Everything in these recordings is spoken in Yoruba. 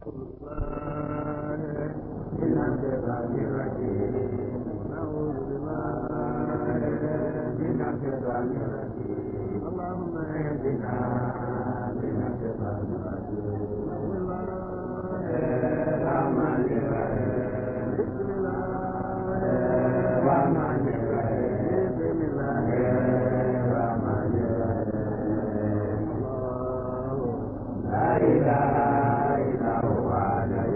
اللهم اهدنا من الشيطان الرجيم الرحمن الرحيم بسم الله الرحمن الرحيم بسم الله الرحمن الرحيم الله لا اله الا هو الحي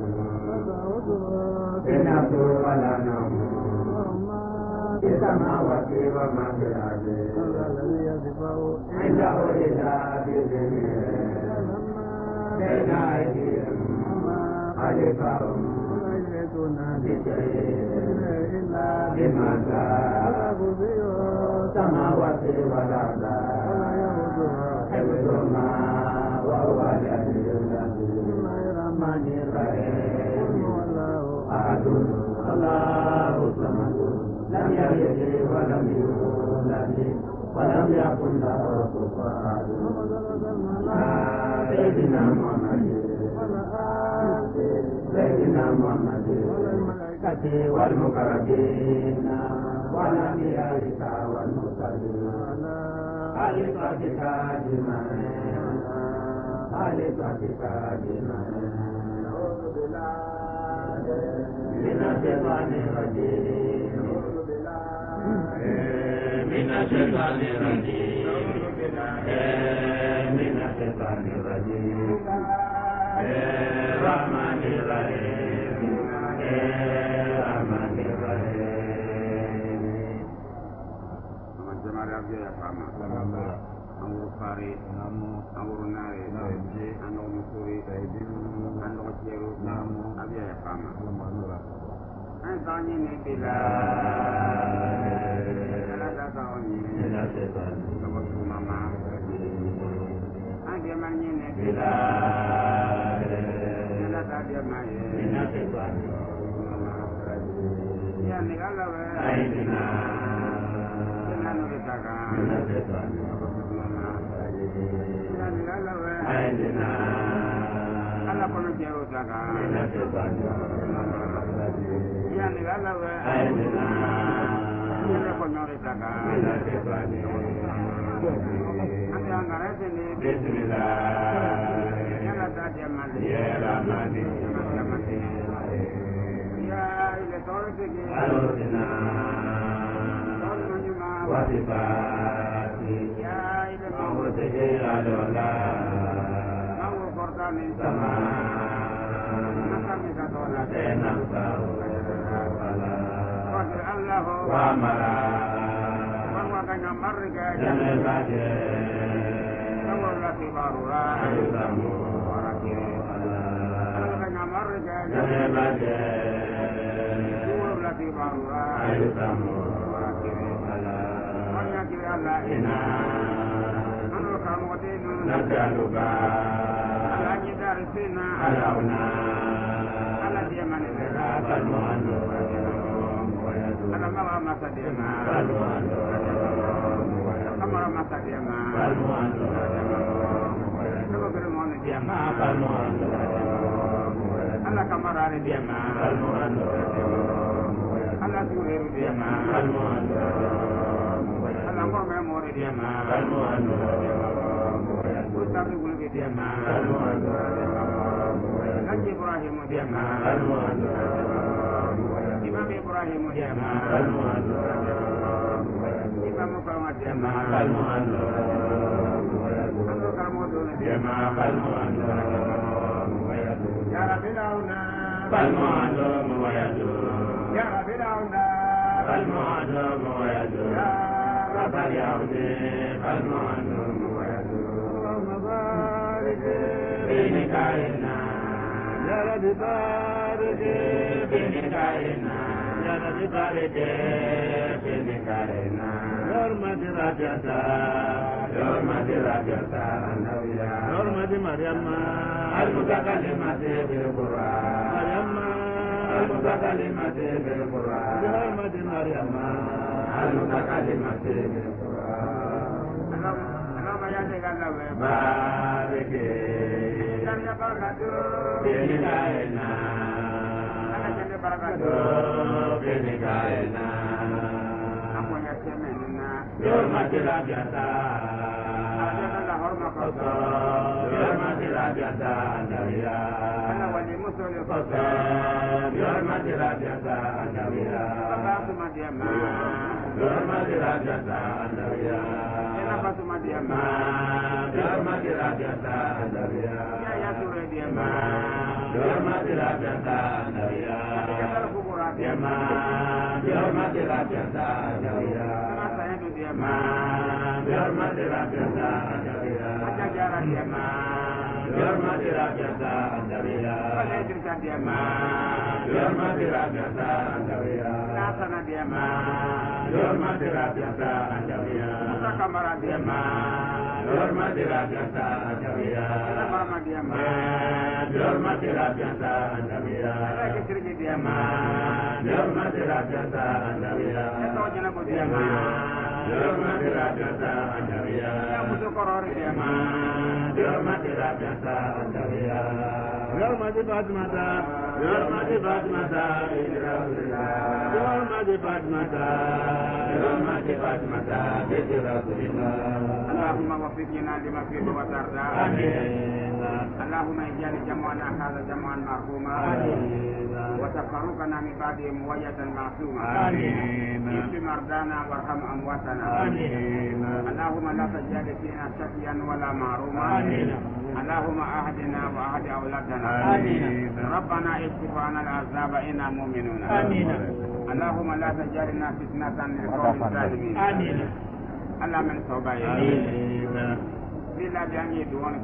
القيوم إنه ولا نوم في السماوات وما في الأرض عنده إلا بإذنه بين أيديهم خلفهم بشيء إلا بما شاء السماوات والأرض حفظهما وهو العلي العظيم الرحمن الرحيم أحد الله الصمد لم يلد ولم يولد ولم يكن له كفوا أحد سيدنا محمد سيدنا محمد والملائكة والمقربين والأنبياء والمرسلين خليفتك أجمعين خليفتك أجمعين أعوذ بالله من الشيطان الرجيم من الشيطان الرجيم من الشيطان الرجيم الرحمن الرحيم الرحمن الرحيم من جمال عبد الرحمن أمور فاري أمور ناري أمور مسوري أمور جيرو أبي الرحمن أنتوني نبيلا ألا تكوني نبصر ماما أنتي مني نبيلا ألا تكوني يا نقلا وعيدنا كنا نريدك يا نقلا وعيدنا ألا كنا جيروتك yang dilalu aidina ini konyoritaka ante angare sini bismillah yana tadi amali ya ramadi ya ile torotiki alorina tornujuma wasifati ya ile mawrutiki adola mawur kortani sama nakami katona tenang tahu Allah wa mala wa kana marga jamil baje wala tibarura ayudamu warakir Allah kana marga jamil baje wala tibarura ayudamu warakir Allah anya kira Allah ina anu kamu dinu najaluka ala jidarsina alauna ala dia manila balmuanu Kamara Masadema, Kamara Masadema, Kamara Bermon Diama, Allah Kamara Diama, Allah Surir Diama, Allah Memor Diama, Ustaz Gulbi Diama, Haji Ibrahim Diama, Imam Ibrahim Diama, Imam Muhammad Diama, Anu Kamudun Diama, Ya Rabbi Launa, Balmu'adu Muwayadu, Ya Rabbi Launa, Balmu'adu Muwayadu, Ya Rabbi Yaudi, Balmu'adu Muwayadu, Allahumma barik Binikaina, Ya Rabbi barik Binikaina, Ya Rabbi barik Binikaina, Hormati Rajata, Hormati Rajata, Nabiya, Hormati Maryamma, Al-Mutakalimati bil-Qur'an, Maryamma, Al-Mutakalimati bil-Qur'an, Hormati Maryamma, Al-Mutakalimati bil-Qur'an. Allahumma ya Barik Jannah barakatu. Benikaena. Ana jannah barakatu. Benikaena. Aku yang semenina. Hormatilah biasa. Ada hormat kota. Hormatilah biasa Andaria. Ana wali musul kota. Hormatilah biasa Andaria. Apa cuma dia mah. Hormatilah biasa Andaria. Kenapa cuma dia mah. Hormatilah biasa Andaria. Ya sore dia mah. Hormatilah biasa Andaria. Kita kuburan dia mah. Hormatilah biasa Andaria. Rasanya itu dia mah. Hormatilah biasa Andaria. Ada jarak dia mah. Hormatilah biasa Andaria. Ada cerita dia mah. Hormatilah biasa Andaria. Rasanya dia mah. Hormatilah biasa Andaria. Masa kamar dia mah. Hormatilah biasa Andaria. Kamar dia mah. Hormatilah biasa Andaria. Ada cerita dia mah. Hormatilah biasa Andaria. Itu jenak dia mah. Hormatilah biasa Andaria. Ya musuh koror dia mah. Hormatilah biasa Andaria. Hormati Fatmata. Hormati Fatmata. Hormati Fatmata. Hormati Fatmata. Allahumma wafiqna lima fihi wa tarda. Amin. Allahumma ij'al jam'ana hadha jam'an marhuma. Amin. Wa tafarruqana min ba'dihi muwayyatan ma'suma. Amin. Ishfi mardana warham amwatana. Amin. Allahumma la taj'al fina shaqiyan wala ma'ruma. Amin. اللهم أهدنا وأهد أولادنا. آمين. ربنا اكشف عنا العذاب إنا مؤمنون. آمين. اللهم لا تجعلنا فتنة للقوم الظالمين. آمين. الله من توبة. آمين. بلا جاني دونك.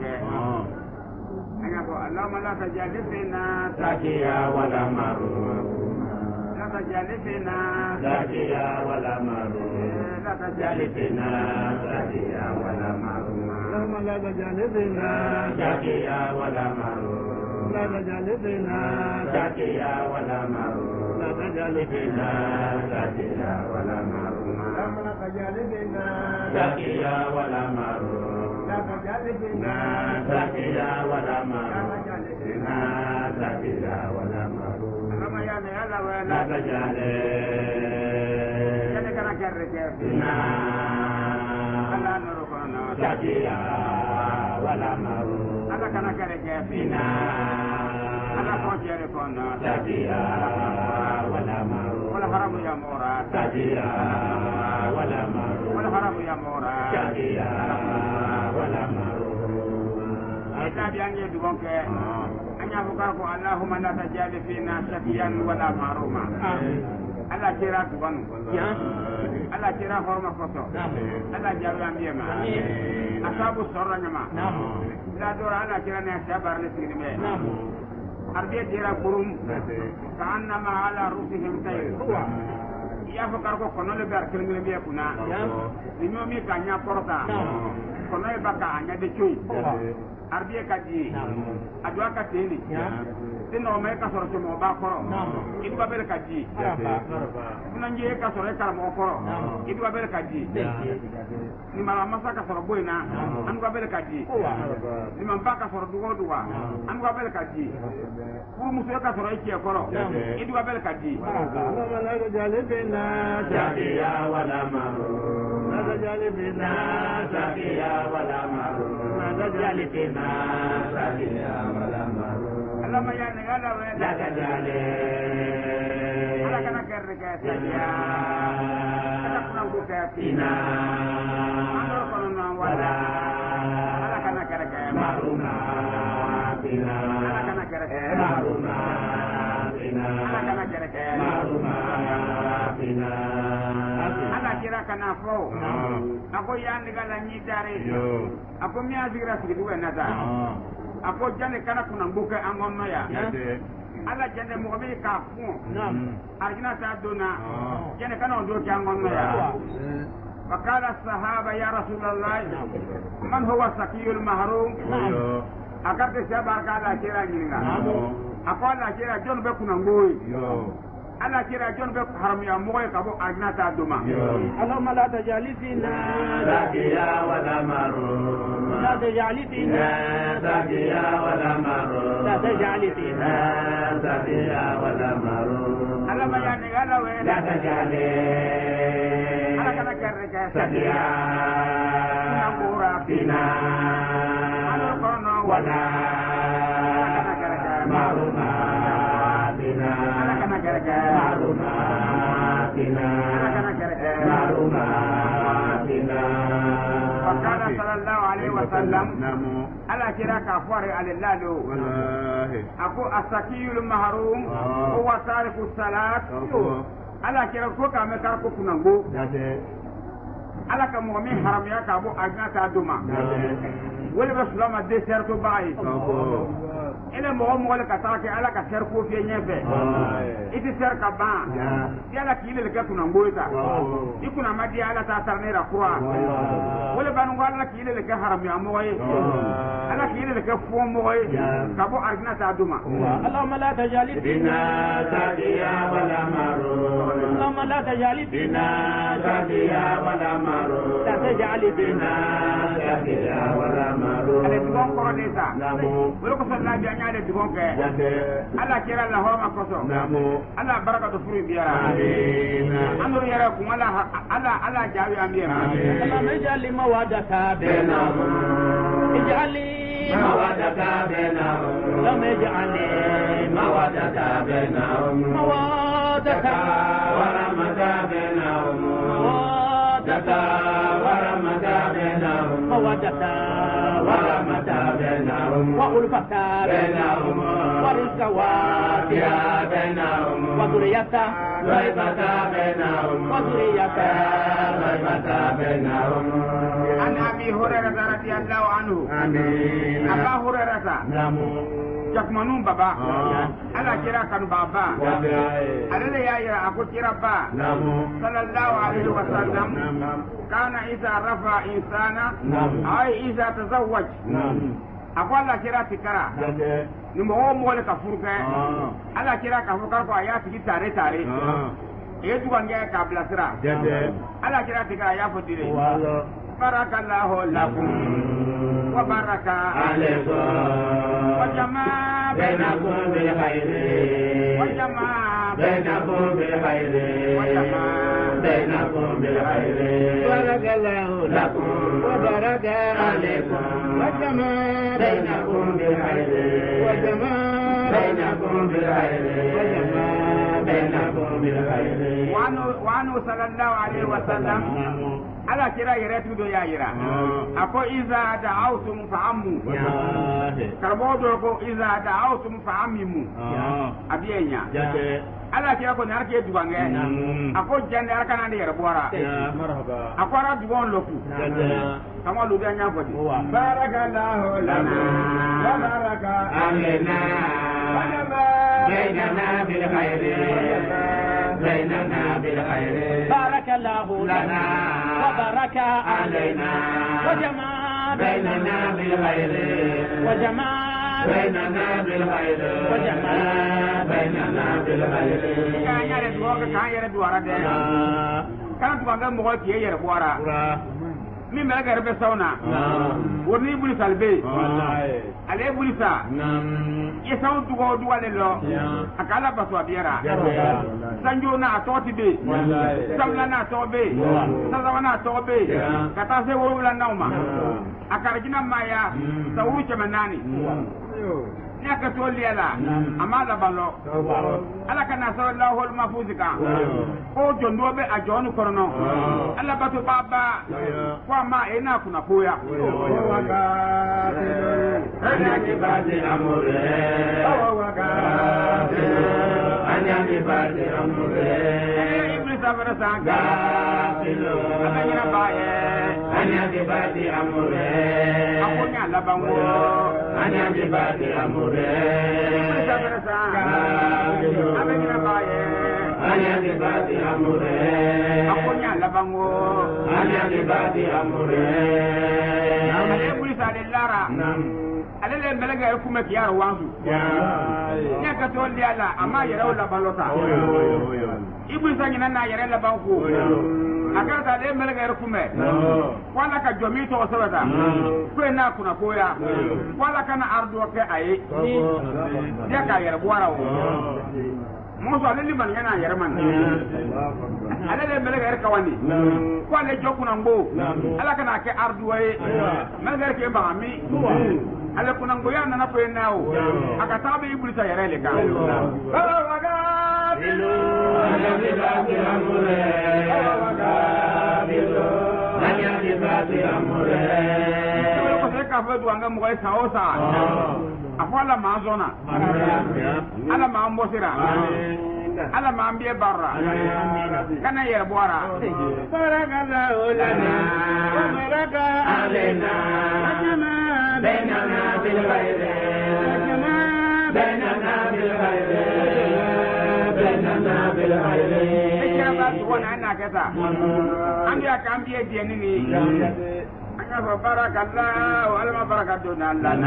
اللهم لا تجعل فينا ساكيا ولا مرور. لا تجعل فينا ساكيا ولا مرور. لا تجعل فينا ساكيا ولا مرور. اللهم لا تجعل فينا ساكيا ولا مرور. لا تجعل فينا ساكيا ولا مرور. لا تجعل فينا ساكيا ولا مرور. اللهم لا تجعل فينا ساكيا ولا مرور. لا تجعل فينا ساكيا ولا مرور. فينا ساكيا ولا مرور. اللهم يا لا لا تجعل كنا كرك فينا الله نورنا ساكيا ولا مرور. الله كنا كرك فينا الله فوجر كنا ساكيا ولا مرور. ولا حرام يا مورا ساكيا ولا مرور. ولا حرام يا مورا ساكيا ولا مرور. إذا بيان يدوك أن يفكرك اللهم لا تجعل فينا شقيا ولا محروما. الله كيرا تبان الله كيرا فرما كتو الله جابوا أمبيما أصحاب السرّة نما لا دور الله كيرا نحسابر لسيرمي أربية كيرا كروم كأنما على رؤوسهم طير يفكرك كنول بيركلم بيكونا لنيومي كانيا كورتا كنول بكا أنيا دشوي أربية كذي أدوا كتيني sino me ka soro mo ba koro idu ba bere kaji kuna nje ka soro ka mo koro idu ba bere kaji ni mala masa ka soro boina an ba bere kaji ni man ba ka soro dugo duwa an ba bere kaji ku muso ka soro iki koro idu ba bere kaji اللهم لا تجعل فينا شقيا ولا مرور. لا تجعل فينا شقيا ولا مرور. لا تجعل فينا شقيا ولا مرور. اللهم يا نغلا لا تجعل ala kana kerre ka ya ala kana ko ka فينا ala kana wala ala kana kerre ka مرورنا فينا ala kana kerre ka مرورنا فينا ala kana kerre ka مرورنا فينا ala kira kana fo ako ya nigala ni dare ako mi azira sigi duwe nata ako jane kana kuna mbuke angonno ya ala jane mo be ka fu arjina ta dona jane kana ndo ki angonno ya فقال الصحابة يا رسول الله من هو السقي المحروم أكرت سبع كذا كذا جينا أقول لك كذا جون بكون عموي ala kira jon be haram ya mo ka bo agnata duma اللهم لا تجعل فينا زكيا ولا مرور لا تجعل فينا زكيا ولا مرور لا تجعل فينا زكيا ولا مرور ala ma ya ne ala we لا تجعل ala kana karreka زكيا namura فينا ala kono ولا kana karreka مرنا بنا ala kana karreka مرنا بنا ala kana karreka مرنا بنا وقال صلى الله عليه وسلم نعم ala kira ka fare alilalo والله ako asakiyul mahrum huwa tariku salat ala kira ko ka me kar ko kunango ala ka mo min haram ya ka bo agnata duma wala rasulama de serto bayi ele mo le ka take ala ka ser ko fi nyefe iti ser ka ba yala ki le ka kunango ita ikuna madi ala ta tarnera qura wala banu wala ki le ka haram ya mo ala ki le ka fo mo ka bo agnata duma اللهم لا تجعل بنا زكيا ولا مرور اللهم لا تجعل بنا زكيا ولا مرور لا تجعل بنا زكيا ولا مرور ale dubon ko nesa نامو wala ko sallah bi anyale dubon ke ala kira la homa koso نامو ala baraka do furi biara آمين amru yara ku ala jawi amira اللهم اجعل لي مودة بينهم اجعل لي مودة بينهم اللهم اجعل لي مودة بينهم مودة ورحمة بينهم مودة ورحمة بينهم مودة ورحمة بينهم وألفة بينهم ورزق واسعة بينهم وذرية غيبة بينهم وذرية غيبة بينهم an abi hurairah radhiyallahu anhu آمين aba hurairah نعم jakmanun baba ala kira kan baba ala ya ya aku kira ba نعم sallallahu alaihi wasallam نعم kana idza rafa insana نعم ay idza tazawwaj نعم aku ala kira tikara ni mo le ka furke ala kira ka furka ko aya tigi tare e duwange ka blasira ala kira tikara ya fodire barakallahu lakum wa baraka عليكم wa jamaa بينكم بالخير wa jamaa بينكم بالخير بينكم بالخير بارك الله لكم وبارك عليكم وجمع بينكم بالخير وجمع بينكم بالخير بينكم بالخير وعنه صلى الله عليه وسلم ala kira yere tudo ya yira ako iza da'awtum fa'ammu karbo do ko iza da'awtum fa'amimu abiyenya ala kira ko narke duwange ako jande arkana de yere bora مرحبا ako ara duwon loku kama lu bi anya fodi barakallahu lana wa baraka علينا بيننا بالخير بيننا بالخير بارك الله لنا وبارك علينا وجمع بيننا بالخير وجمع بيننا بالخير وجمع بيننا بالخير kan yare duwa kan yare duwara de kan duwanga mo ko yere bora min bɛ gɛrɛ bɛ sauna woni buli salbe ale buli sa ye sawu dugo duwale lo akala baso abiera sanjo na atoti be samla na tobe sazawa na tobe kata se woro la nauma akarjina maya sawu chemanani nya ka to liela amala balo ala kana sallallahu al mafuzika o jondo be a jonu korno ala batu baba kwa ma ena kuna poya anya ni badi amore anya ni badi amore iblis abara sanga filo anya baye anya ni badi amore akonya labango anya ni badi amore iblis abara sanga anya baye anya ni badi amore akonya labango anya ni badi amore ale iblis ale lara ale le melega e kuma kiyar wansu ya ka to li ala amma yara wala balota ibu sangina na yara la banku akata le melega e kuma wala ka jomi to sabata ko na kuna koya wala kana ardu ke ayi ya ka yara buara o muso ale liman yana yara man ale le melega e kawani ko ale jokuna ngo ala kana ke ardu waye melega ke ba mi ale kuna ngo yana na ko nao akata be ibulisa yara le ka afala mazona ala ma mbosira ala ma mbie barra kana yer boara baraka la ulana baraka alena bainana bil khair bainana bil khair bainana bil khair ekaba tuwana na keta andia kambie dienini anga barakallah wa alama barakatuna lana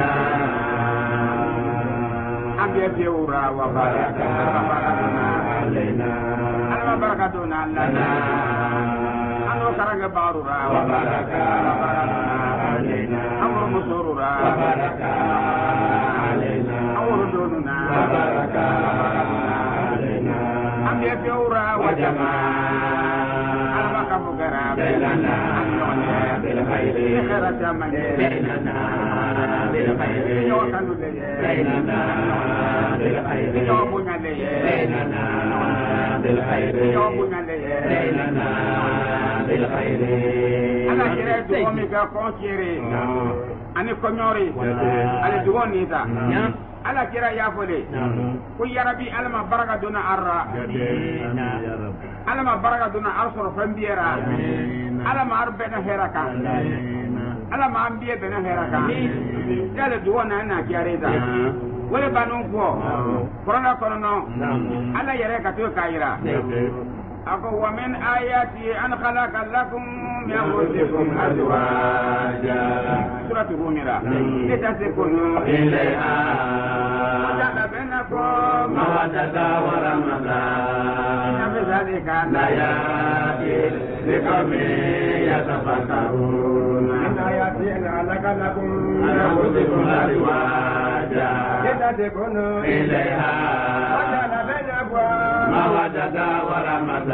ambiye fiura wa barakatuna alaina alama barakatuna lana anu karanga barura wa barakatuna alaina amru musurura wa barakatuna alaina amru dununa wa barakatuna alaina ambiye fiura wa jamaa alama kabugara belana بالخير بيننا بالخير بيننا بالخير بيننا بالخير بيننا بالخير أنا شريت أمك كونشيري أنا كونيوري أنا دوونيتا ala kira ya fole ko yarabi alama baraka duna arra alama baraka duna arsoro fambiera alama arbena heraka alama ambiye bena heraka dale duwana na kiareza wala banon ko korona kono ala yare ka to kaira ako wa min ayati an khalaqa lakum min anfusikum azwaja suratu rumira litaskunu ilayha waja'ala bainakum mawaddatan wa rahmatan inna fi dhalika laayatin liqawmin yatafakkarun min ayati an khalaqa lakum min anfusikum azwaja litaskunu ilayha waja'ala bainakum mawaddatan wa rahmatan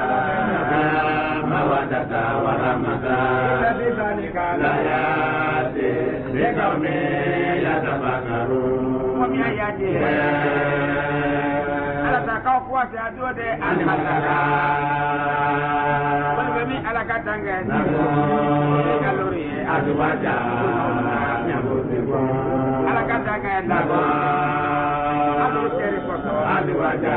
mawaddata wa rahmata layati liqawmi yatafakkarun wa min ayati ala takau kuasa adode an halala wal bami ala katanga kalori adwaja nyabusiku ala katanga ndago adu keri foto adwaja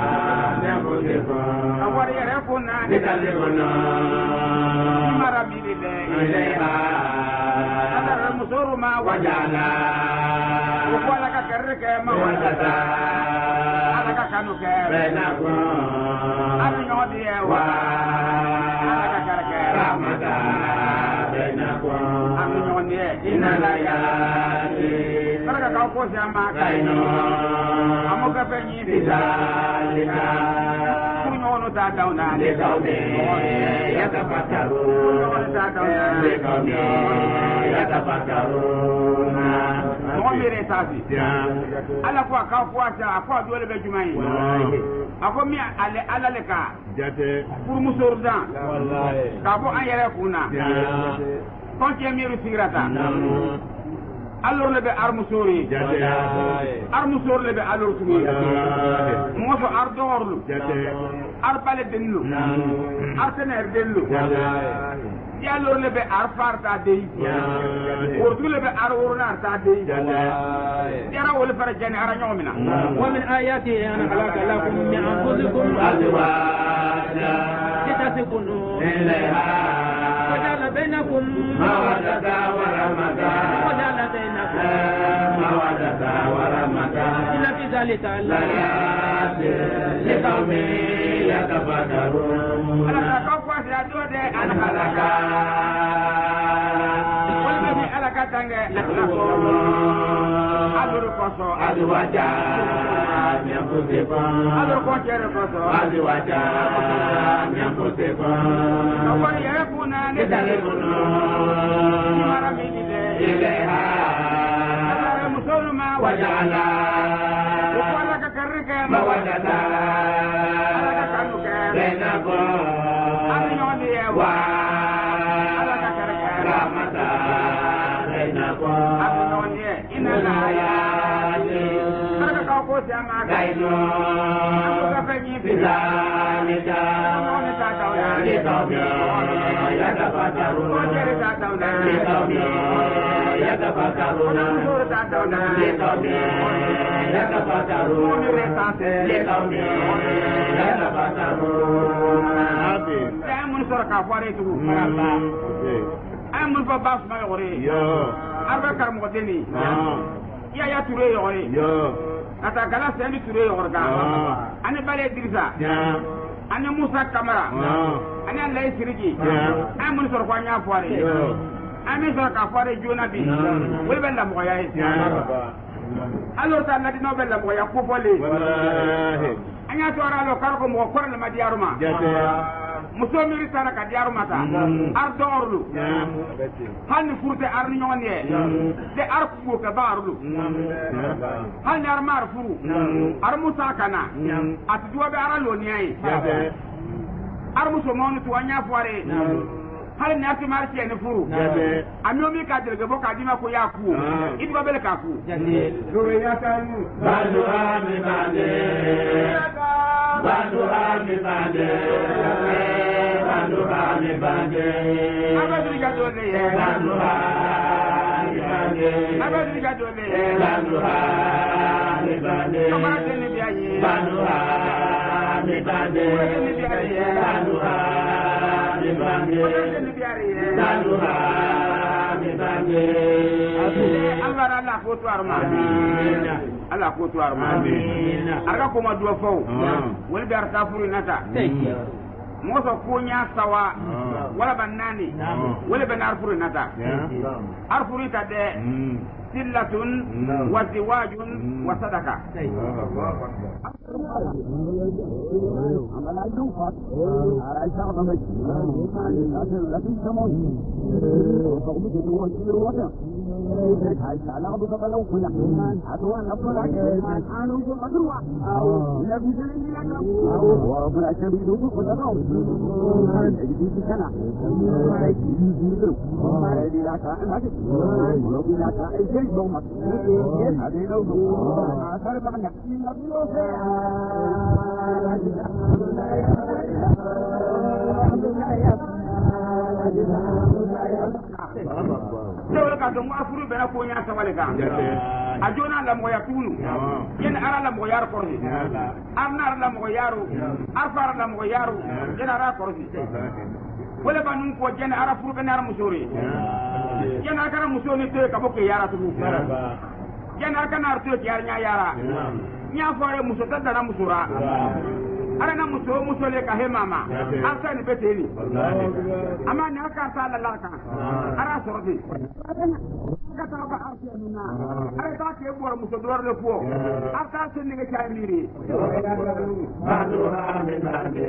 awari yare kunna ni dalil kunna marabili le ilayha adar musuru ma wajala wala ka karke ma wajata ala ka kanu ke benakum abi ngodi wa ala ka karke ramada benakum abi ngodi inala ya karaka ka ko sama kaino amoka penyi bisalika kunyono ta dauna le kaude yatafakkaru ta dauna le kaude yatafakkaru mo mere tafi ala ko ka ko ata ko dole be jumai ako mi ale ala le ka jate pour musordan wallahi ka bo an yere kuna kon ke mi rusirata alors le be armusori armusor le be alors tumi moso ardorlu arbale denlu artener denlu ya alors le be arfarta dey urdu le be arurna arta dey yara wol fara jani ara nyomina wa min ayati ana khalaqa lakum min anfusikum azwaja litaskunu ilayha waja'ala bainakum mawaddata wa rahmata waja'ala bainakum mawaddata wa rahmata inna fi dhalika laayatin liqawmin yatafakkarun ala kawfa sadode an halaka wal nabi ala katanga lakum koso azwaja min anfusikum alo ko chere koso azwaja min anfusikum wa yakuna ne lidalibunu maramide ilayha musulma waja'ala wala ka karika mawaddata bainakum wa rahmata bainakum inna ayati kaino bizalika mun sura ka fare tu ay mun fa bas ma yore arba kar mo deni ya ture yore ata gala sendi ture yore ga ani bale dirisa ani musa kamara ani Allah sirigi ay mun sura kwa nya fare ay sura ka fare jona bi wol ben la mo ya alors ta la dino ben la mo ya ko fole wallahi anya to ara lo kar ko mo ko na ma diaruma muso miri tara ka diaru mata ar dorlu hanni furte ar nyoni de ar ku ka barlu hanni ar mar furu ar musa kana at duwa be ar lo nyai ar muso monu to anya fuare hal ni ati mar ci en furu amiomi ka dirge bo ka dima ko ya ku idu ba bele ka ku do ya tanu bandu ami bande bandu ami bande bandu ami bande abadri ga do le bandu ami bande abadri ga do le bandu ami bande kamara tene bi ayi bandu ami bande bandu ami bande Allah ko to arma Allah ko to arma arga ko ma do fo wal bi arta furu nata mo so ko nya sawa wala banani wala banar furu nata arfuru ta de sillatun wa ziwajun wa sadaka Dawla ka don afuru bena ko nya sawale ka ajona la mo ya tunu yen ara la mo yar korsi arna la mo yaru afar la mo yaru yen ara korsi wala banun ko jen ara furu bena ara musori yen ara musoni te ka bokke yara tu yen ara kana artu yar nya yara nya fare musota dana musura ara na muso le ka he mama asa ni beteli ama ni aka ta la ka ara sordi ka ta ba arti na ara ta ke bor muso dor le po aka se ni ga cha miri bandu ami bande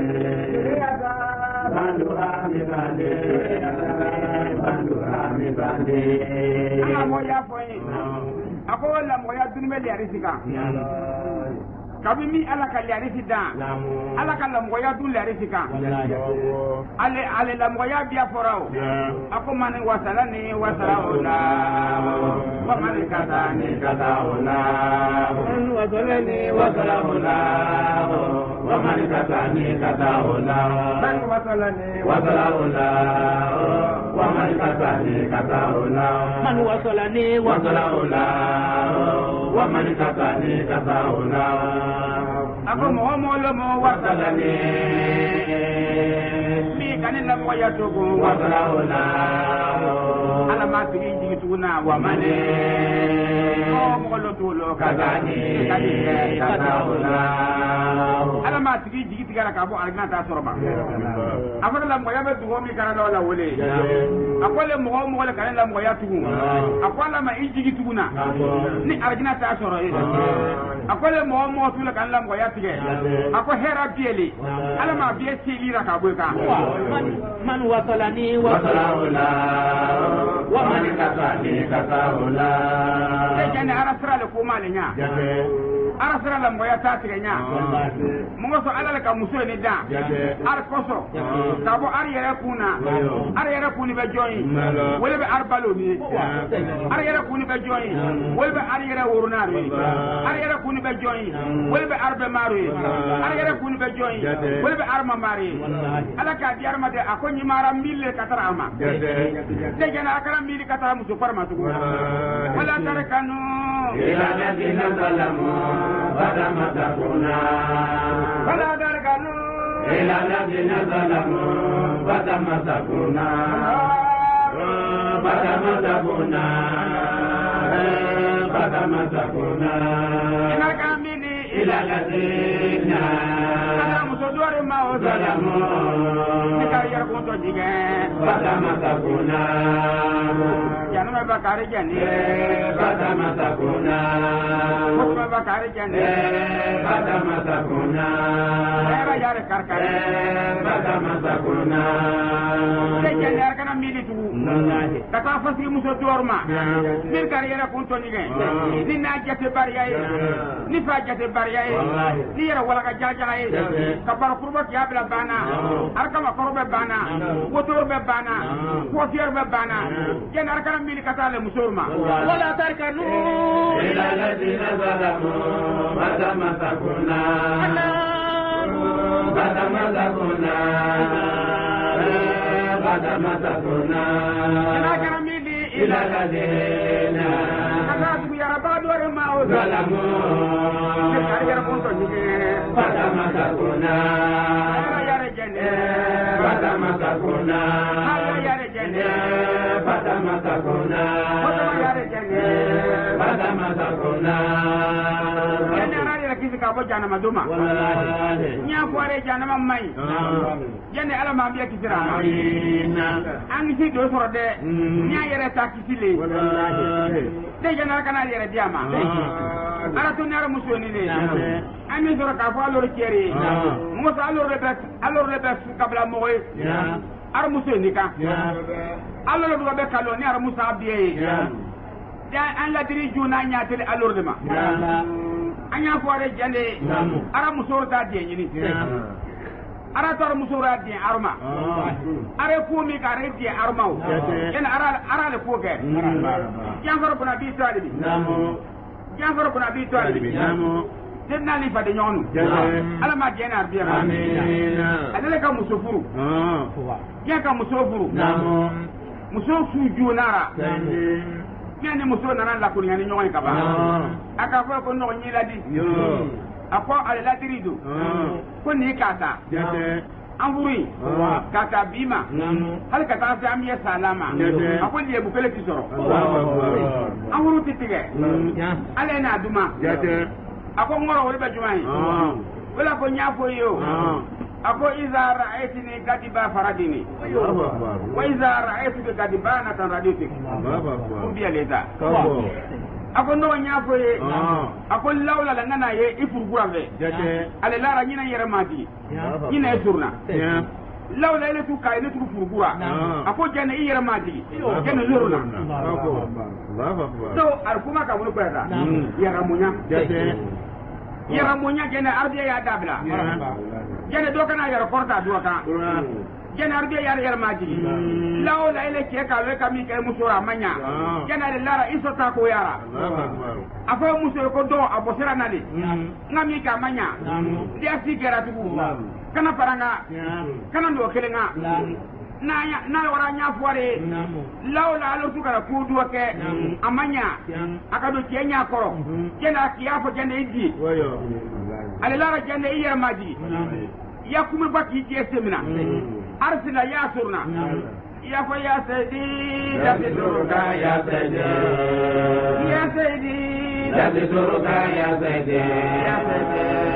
bandu ami bande bandu ami bande ana mo ya fo yi ako la mo ya dunme le arisika kabimi ala ka lari da ala ka la moya du lari fika ale la moya biya forao ako mane wasalani wasalaula wa mane katani kataula wasalani wasalaula wa mane katani kataula man wasalani wasalaula wa mane katani kataula man wasalani wasalaula wa mane katani kataula ako mo lo mo wasalani mi kanila mo ya togo wasalaula ala ma tigi jigituna wa mane mo lo tulo katani kataula ala ma tigi jigi tigara ka bɔ alijana ta sɔrɔ ba a fana la mɔgɔya bɛ dugawu min kana la wele a ko le mɔgɔ mɔgɔ le kana la mɔgɔya tugun a ko ala ma i jigi tuguna ni alijana ta sɔrɔ e a ko le mɔgɔ mɔgɔ tu le kana la mɔgɔya tigɛ a ko hɛrɛ biyele ala ma biye selira ka bɔ kan man wasalani wasalahula wa man kasani kasahula e jane arasira le ko male nya arasira la mɔgɔya ta tigɛ nya mɔgɔ sɔ ala le ka muso ni da ar koso ka bɔ ar yɛrɛ kunna ar yɛrɛ kunni bɛ jɔn ye wele bɛ ar balo ni ar yɛrɛ kunni bɛ jɔn ye wele bɛ ar yɛrɛ woronaro ye ar yɛrɛ kunni bɛ jɔn ye wele bɛ ar bɛ maro ye ar yɛrɛ kunni bɛ jɔn ye wele bɛ ar mamari ye ala k'a di armade a ko ɲimara mille ka tara ama te jana akara mille ka tara muso farma tugu wala tarakanu ila ladina zalamu fatamasakuna wala tarakanu ila ladina zalamu fatamasakuna fatamasakuna fatamasakuna ina kamini ila ladina muso dore ma o zalamu ni kariya ko to jige fatamasakuna janu me bakari jani fatamasakuna ko me bakari jani fatamasakuna era yare karkare fatamasakuna te jani arkana mili tu kata fasi muso dorma min kariya ko to jige ni na jate bariya ni fa jate bariya ni yara wala ka jaja kabar kurba ya bila bana arkama korbe bana wotor be bana wofier be bana jen arkana mili katale musurma wala tarkanu ila ladina zalamu fatamasakuna fatamasakuna fatamasakuna arkana mili ila ladina katatu ya rabadu ma zalamu kariya ko to jige fatamasakuna fatamasakuna fatamasakuna fatamasakuna kisi ka bɔ janama doma nya fɔre janama mai jene ala ma biya kisira an kisi do sɔrɔ dɛ nya yɛrɛ ta kisi le de jana kana yɛrɛ diama ala to nara muso ni le an mi sɔrɔ ka fɔ alor kɛri muso alor le bɛ su kabla mɔgɔ ye ar muso ni kan alor do bɛ kalo ni ar musa biye an ladiri juna nya tele alor de ma an y'a fɔ jande ara muso ta den ɲini ara tar muso ra den arma are ko mi ka re den arma o ken ara le ko ke janfar kuna bi talibi janfar kuna bi talibi denna li fa de nyonu ala ma jena arbiya amin ala ka muso furu ya ka muso furu muso su junara ni muso nana la kunya ni ɲɔgɔn ka ba aka fɔ ko ɲɔgɔn yi ladi a ko ale ladiri do ko ni ka ta an furu ka ta bi ma hali ka taa se an bɛ salama a ko lebu kelen ti sɔrɔ an furu ti tigɛ ale n'a duma a ko ŋɔrɔ olu bɛ juma ye o la ko n y'a fɔ i ye o a ko iza ra'aytini kadiba faradini wa iza ra'aytuka kadibana tanraditi ko biya leta a ko no nya fo ye a ko lawla la nana ye ifurgura fe ale lara nyina yere mati nyina e surna lawla ile tu kai ile tu furgura a ko jane i yere mati jane zurna so ar kuma ka mun ko ya yara munya yara munya jane ardiya ya dabla jene do kana yara korta do ka jene arbe yara maji law la ile ke ka le kami ke musura manya jene le lara isota ko yara afo musura ko do abosira nali ngami ka manya dia sigera tugu kana paranga kana ndo kelenga na wara nya fuare law la lo tukara ku do ke amanya akado kenya koro jene akiafo jene idi ale lara jene yara maji ya kuma baki ke semina arsila ya surna ya fa ya sayyidi da turuka ya sayyidi ya sayyidi da turuka ya sayyidi ya sayyidi la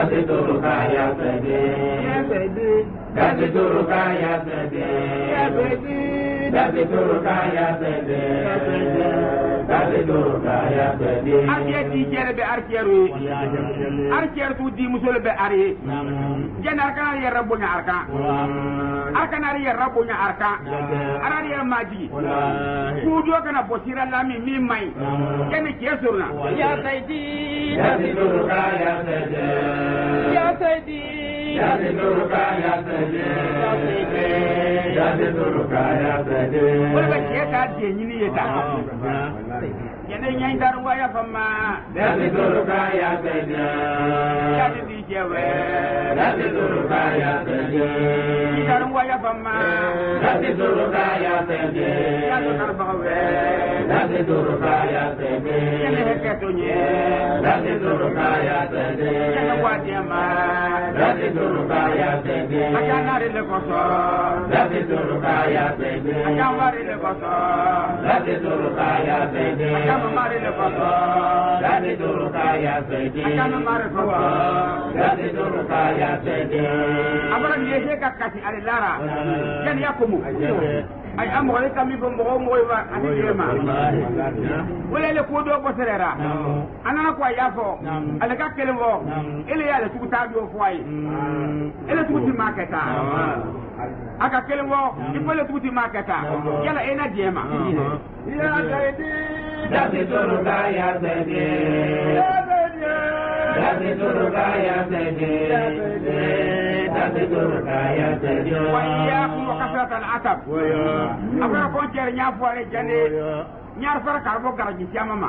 Dasi turuka ya Sayyidi, ya Sayyidi, Dasi turuka ya Sayyidi, ya Sayyidi, Dasi turuka ya Sayyidi, Dasi turuka ya Sayyidi. Arkier di jere be arkier arkier tu di musul be ari jenar kana ya rabbunya arka arkana ya rabbunya arka arani ya maji ku do kana bosira lami mi mai kene kesurna ya Sayyidi, Dasi turuka ya Sayyidi, ya Sayyidi, Dasi turuka ya Sayyidi, Dasi turuka ya Sayyidi. wala ke ka de nyini yeta kene nyai darwa ya fama Dasi turuka ya Sayyidi, ya di jewe Dasi turuka ya Sayyidi, darwa ya fama Dasi turuka ya Sayyidi, ya karbawe Dasi turuka ya Sayyidi, kene heketonye Dasi turuka ya Sayyidi, kene wadema Dasi turuka ya Sayyidi, akana le koso Dasi turuka ya Sayyidi, akamari le koso Dasi turuka ya Sayyidi, akamari le koso Dasi turuka ya Sayyidi, akamari koso Dasi turuka ya Sayyidi. abara niye ka kati ale lara kene yakumu ay amo wala kami bo mo wa ani jema wala le ko do boserera anana ko yafo ale ka kele mo ele ya le tukuta do foyi ele tukuti marketa aka kele mo ifole tukuti marketa yala ena jema ya Sayyidi, Dasi turuka ya Sayyidi, ya Sayyidi, Dasi turuka ya Sayyidi, Dasi turuka ya Sayyidi. wa iyyakum wa kasrat al-atab abara ko jere nyafo ale jande nyar fara karbo garaji jamama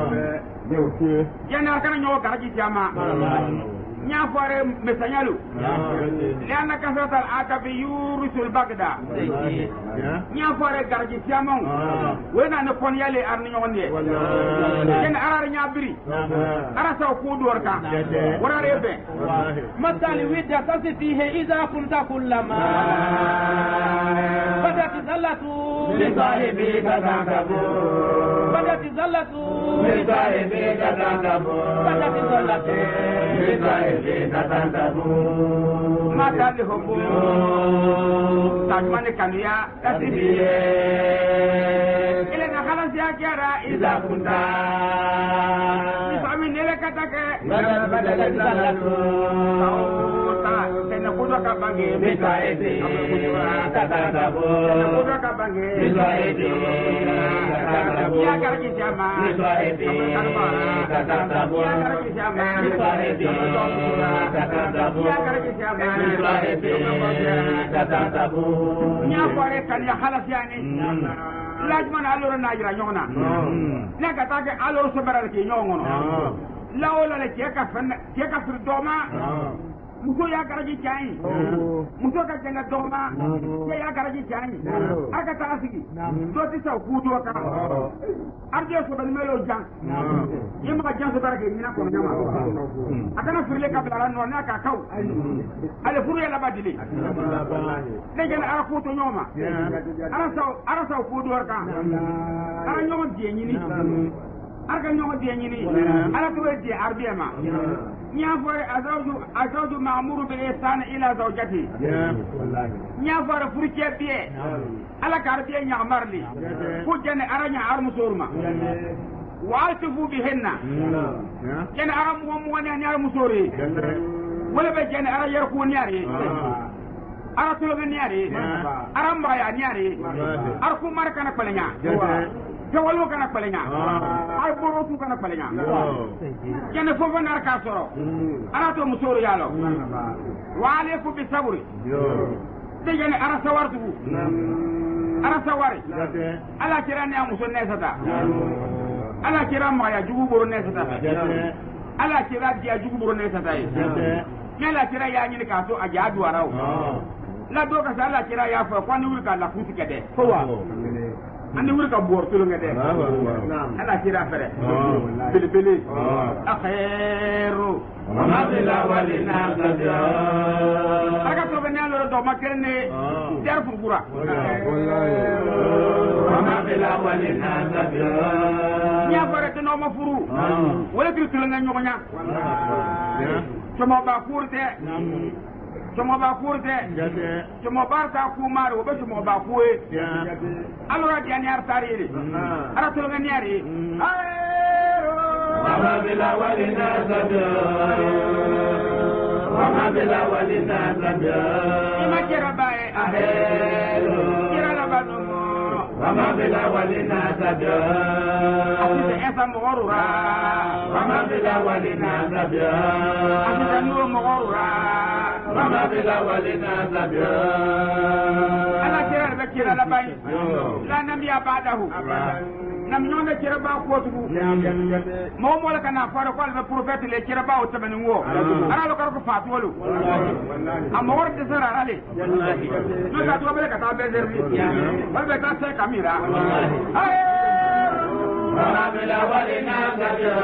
yana kana nyo garaji jama nyafo are mesanyalu lianna kasrat al-atab yurisul bagda nyafo are garaji jamon wena ne kon yale arni nyonde ken arar nyabiri arasa ko dorka warare be مثل ودة تصفيه إذا كنت كلما بدت زلة لصاحبك تنكبوا، بدت زلة لصاحبك تنكبوا، بدت زلة لصاحبك تنكبوا. mata le hobo tajmane kanuya Kasibiye, ile na khala siya kiara إذا كنت isami nele katake بدل زلته ta tena kudo ka bange بصاحبك تنكبوا، kudo ka bange بصاحبك ya تنكبوا، garji jama بصاحبك تنكبوا، ya garji jama بصاحبك تنكبوا، ya garji jama بصاحبك تنكبوا. nya kware kan ya khala siya ni lajman aloro na jira nyona ne katake aloro sobara ke nyongono la ola le ka fir doma muso ya garaji chai muso ka jenga doma ya garaji chai aka ta asigi do ti sa ku do ka arje so ban melo jang yima jang so barake mina ko nyama akana firle ka blara no na ka kaw ale furu ya labadile ne gena ara ko to nyoma ara sa ku do ka ara nyoma die nyini arka nyoma die nyini ala to die arbema nyafore azawju ma'muru bil ihsan ila zawjati nyafore furke biye ala karbiye nyamarli ku jene aranya armusurma wa altufu bihinna jene aram mo woni nyar musori wala be jene ara yar ku nyari ara tulo be nyari aram ba ya nyari ar ku mar kana palenya jawalo kana palenya ay borotu kana palenya kene fofo nar ka soro ara to musoro yalo wa alaykum bi sabri de jene ara sawartu ara sawari ala kirani amuso nesata ala kira ma ya jugu boro nesata ala kira dia jugu boro nesata ala kira ya nyini ka so aja aduarao la do ka ala kira ya fa kwani wuri ka la futi kede ko wa andi wuri ka bor tulu ngede ala kira fere bili akhiru وما في الأولين أبدا aka to bene aloro to makerne dar furgura وما بالأولين سبيلا nya fare to no mafuru wala bi tulanga nyonya Cuma bakurte, cuma bakurte, cuma barta kumar, obe cuma bakue. Alora dia ni artari, ara tulungan ni ari. Wama bila walina sabya, wama bila walina sabya. Ima kira bae, kira labanu. Wama bila walina sabya, asite esa mogorura. wama bila walina sabya, asite nuo mogorura. wama bila walina sabya. Ala kira labai, la namia badahu. Nam nyonde kira ba ko tugu. Mo mo la kana fara ko le prophète le kira ba o tabani wo. Ara lo ko fatu wolu. Amor de sara ale. No ta to bele ka ta be zerbi. Wal be ta se kamera. Wama bila walina sabya,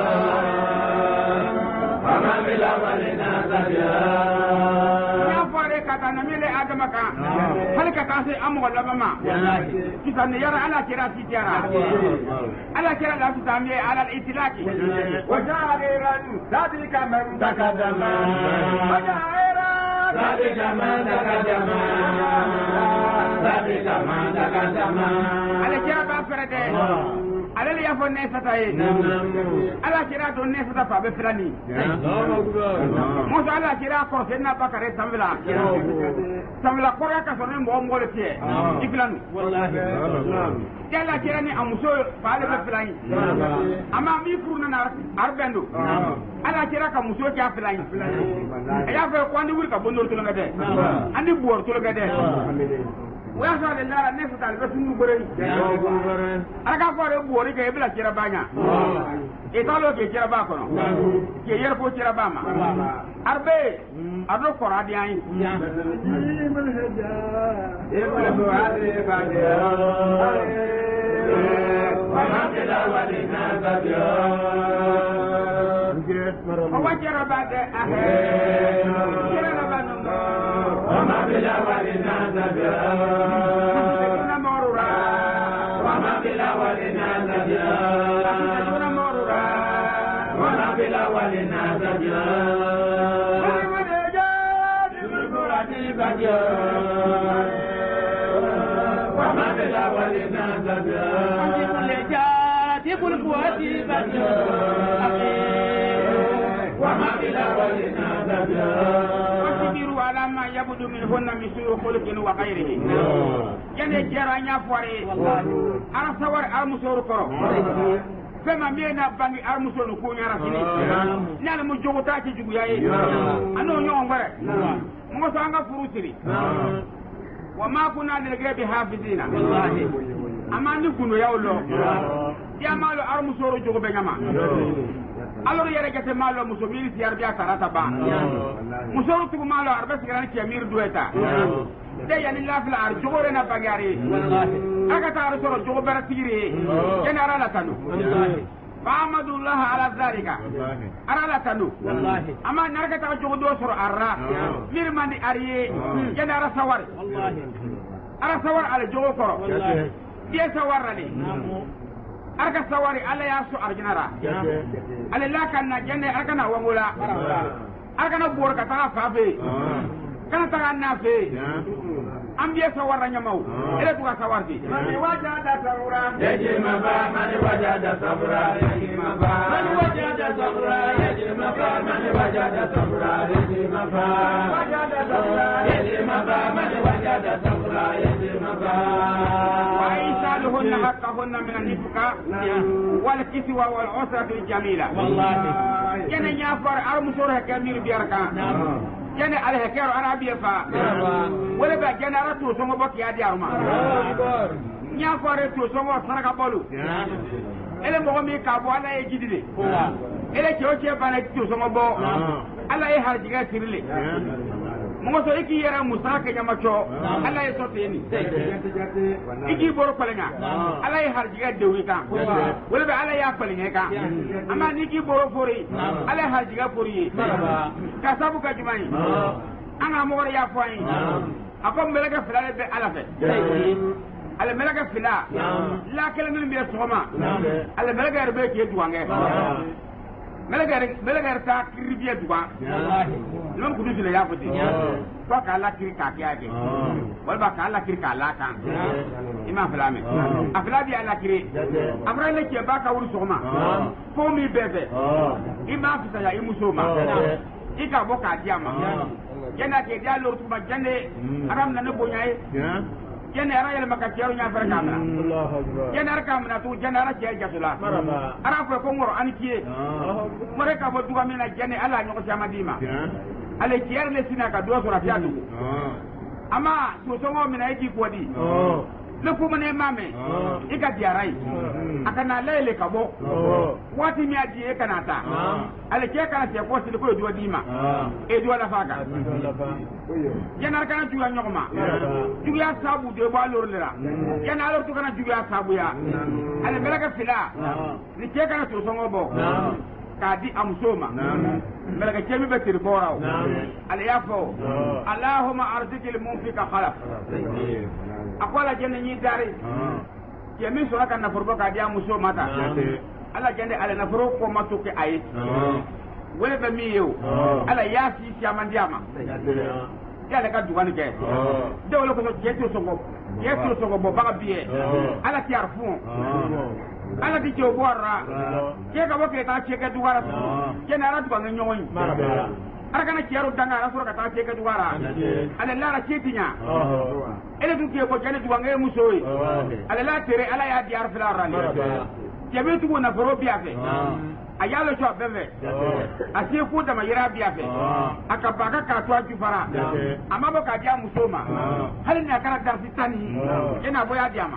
wama bila walina sabya. Ya fare ka ta na mele adama ka. Hal ka ta se amo la mama. Kita ne yara ala kira si tiara. Ala kira la si tamye ala al-itilaki. Wa ja'iran sadika man Takadama, wa ja'iran sadika man takadama, sadika man takadama. ala kira ba ferede. Ala ya fo ne sata ye. Ala kira do ne sata fa be filani. Mo so ala kira ko se na bakare samvela. Samvela ko ka so ne mo mo le tie. Ifilanu. Yalla kira ni amuso fa le be filani. Ama mi furu na arbendo. Ala kira ka muso ka filani. Ya fa ko andi wuri ka bondor to ngade. Andi buor to ngade. Wa sa de la ne sata be sunu gore. Aga fare buori ke bla kira banya. E talo ke kira ba kono. Ke yer ko kira ba ma. Arbe ado koradi ayi. Wama bila walina sabya, Wa kira ba de ahe. Kira la ba no. wama bila walina sabya, Na morura. wama bila walina sabya, Na morura. wama bila walina sabya. Kurati sabya, wama bila walina sabya, wama bila walina sabya. Wasibiru ala ma yabudu minhunna min su'i khuluqin wa ghayrihi. Yane jara nya fore. Ara sawar al musoro koro. Fema miena bangi al musoro ko nyara sini. Nyala mu jogota ci jugu yayi. Ano nyo ngare. Mo so anga furutiri. Wa ma kunna lil ghaibi hafizina. Amani kuno yawlo. Ya malo al musoro jogo be nyama. Alors yere gete malo muso miri ti arbiya tarata ba muso rutu malo arba sigran ki amir dueta de yani la fil ar jogore na bagari wallahi aga ta ar soro jogo bara tigiri genara la tanu Famadullah ala zalika ara la tanu wallahi ama narga ta jogo do soro arra mir mandi ariye genara sawar wallahi ara sawar ala jogo koro wallahi dia sawar ali arka sawari ala ya su arjinara ala la kana jenne arka na wangula arka na bor ka ta fabe kana ta na fe ambiye sawara nyamau ele tuka sawarti mani wajada sabra Yaji maba, mani wajada sabra, yaji maba, mani wajada sabra, yaji maba, mani wajada sabra, yaji maba, wajada sabra, yaji maba, mani wajada sabra, yaji maba. وإيصالهن حقهن من النفقة والكسوة والعسرة الجميلة والله كان يافر أرمسورها كامير بيركا كان عليها كيرو عربية فا ولا بقى كان رتو سمو بكي هذه أرما يافر رتو سمو سنك بولو ele mo mi ka bo ala e jidide ele ke o che bana tu so mo bo ala e harjiga tirile mo so iki yera musaka nyama cho ala e sote ni iki boro kolenga ala e harjiga dewi kan wala be ala ya kolenga kan ama ni ki boro fori ala harjiga fori ka sabu ka jumani anga mo ya fani ako meleke fila le be ala fɛ ale meleke fila la kelen min bɛ sɔgɔma ale meleke yɛrɛ bɛ k'e dugankɛ meleke yɛrɛ taa kiri biye dugan lɔn kudu file y'a fɔ ten fo k'a la kiri k'a kɛ a kɛ walima k'a la kiri k'a la kan i m'a fila mɛn a fila bi a la kiri a fɔra ne cɛ ba ka wuli sɔgɔma fo min bɛɛ fɛ i m'a fisaya i muso ma i ka bɔ k'a di a ma yan'a kɛ diya lori tuma jande aram na ne bonya ye jande ara yɛlɛma ka cɛw ɲa fɛrɛ k'a mina jande ara k'a mina tugun jande ara cɛ jaso la ara fɔ ko ŋɔrɔ ani tiye mɔre ka bɔ duga min na jande ala ɲɔgɔn caman d'i ma ale cɛyɛrɛ le sina ka dɔ sɔrɔ a fiya tugun ama sosɔngɔ mina e k'i kɔ di ne kuma ne ma mɛn i ka diyara ye a kana layɛlɛ ka bɔ waati min y'a di e kana ta ale cɛ kana cɛ kɔ siri ko ye dɔ d'i ma e dɔ lafa a kan yan'a kana juguya ɲɔgɔn ma juguya sabu de b'a lori la yan'a alori to kana juguya sabuya ale mɛlɛkɛ fila ni cɛ kana sosɔngɔ bɔ k'a di a muso ma mɛlɛkɛ cɛ min bɛ tiri bɔra o ale y'a fɔ Allahumma arzikil munfika khalaf a ko ala jɛnɛ n'i dari cɛ min sɔrɔ ka nafolo bɔ k'a di a muso ma ta ala jɛnɛ ale nafolo ko ma to kɛ a ye wele bɛ min ye o ala y'a si caman di a ma y'ale ka dugani kɛ dɔw le kosɔn cɛ t'o sɔgɔ bɔ baga bi ye ala ti arfun ala ti cɛw bɔra cɛ ka bɔ k'e taa cɛ kɛ dugara jɛnɛ ala dugan kɛ ɲɔgɔn ye ala kana cɛru danga ala sɔrɔ ka taa cɛ kɛ dugara ale lara cɛ ti ɲa ele dun k'e bɔ jɛnɛ dugan kɛ muso ye ale la tere ala y'a di arfila arali cɛ bɛ tugu nafolo bi a fɛ a y'a lɔ a bɛɛ fɛ a se ko dama yɛrɛ bi a fɛ a ka baga k'a to a ju fara a ma bɔ k'a di a muso ma hali ni a kɛra darisi tan ni e n'a bɔ y'a di a ma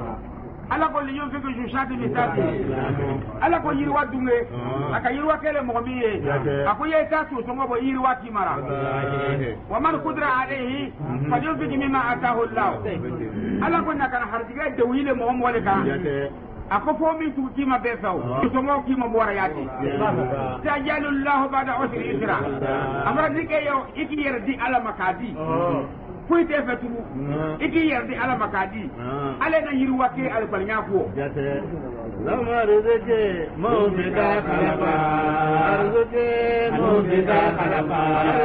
ala ko li yunfiqu zu shati misati ala ko yiriwa dunge aka yiriwa kele mɔgɔ min ye a ko ye ta to sɔngɔ bɔ yiriwa kimara wa man qudira alayhi falyunfiq mimma ataahu Allah ala ko na kana harjiga de wile mɔgɔ mɔgɔ kan a ko fo min tu kima bɛɛ fɛ o sɔngɔ kima bɔra yaati tajalullahu ba'da usri yusra amara dike yo iki yɛrɛ di ala ma k'a di foyi tɛ fɛ tugu i k'i yɛrɛ di ala ma k'a di ale na yiriwa kɛ alibaliya ko lama rizqi mawfika khalafa rizqi mawfika khalafa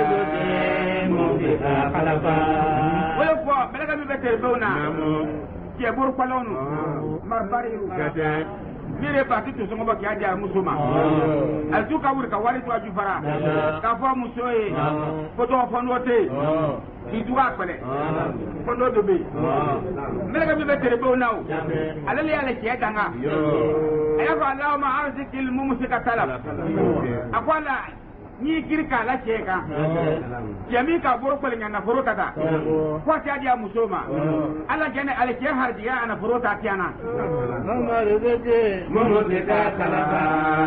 rizqi mawfika khalafa wala fɔ bɛlɛka min bɛ telefonw na cɛ buru kɔlɔn nu maribariru mire bati to sɔngɔ bɔ k'a di a muso ma ale t'u ka wuli ka wari to a ju fara k'a fɔ muso ye ko tɔgɔ fɔ n'o tɛ yen k'i tugu a kpɛlɛ ko n'o dɔ bɛ yen mɛlɛkɛ min bɛ telefonw na o ale le y'ale cɛ danga a y'a fɔ Allahumma arzikil mumsika talab a ko ala n'i giri k'a la cɛ kan cɛ min k'a bolo kɔli ŋa nafolo ta ta fo a t'a di a muso ma ala jɛnɛ ale cɛ harijiya a nafolo ta tiɲɛna lama rizqi mumsika talaba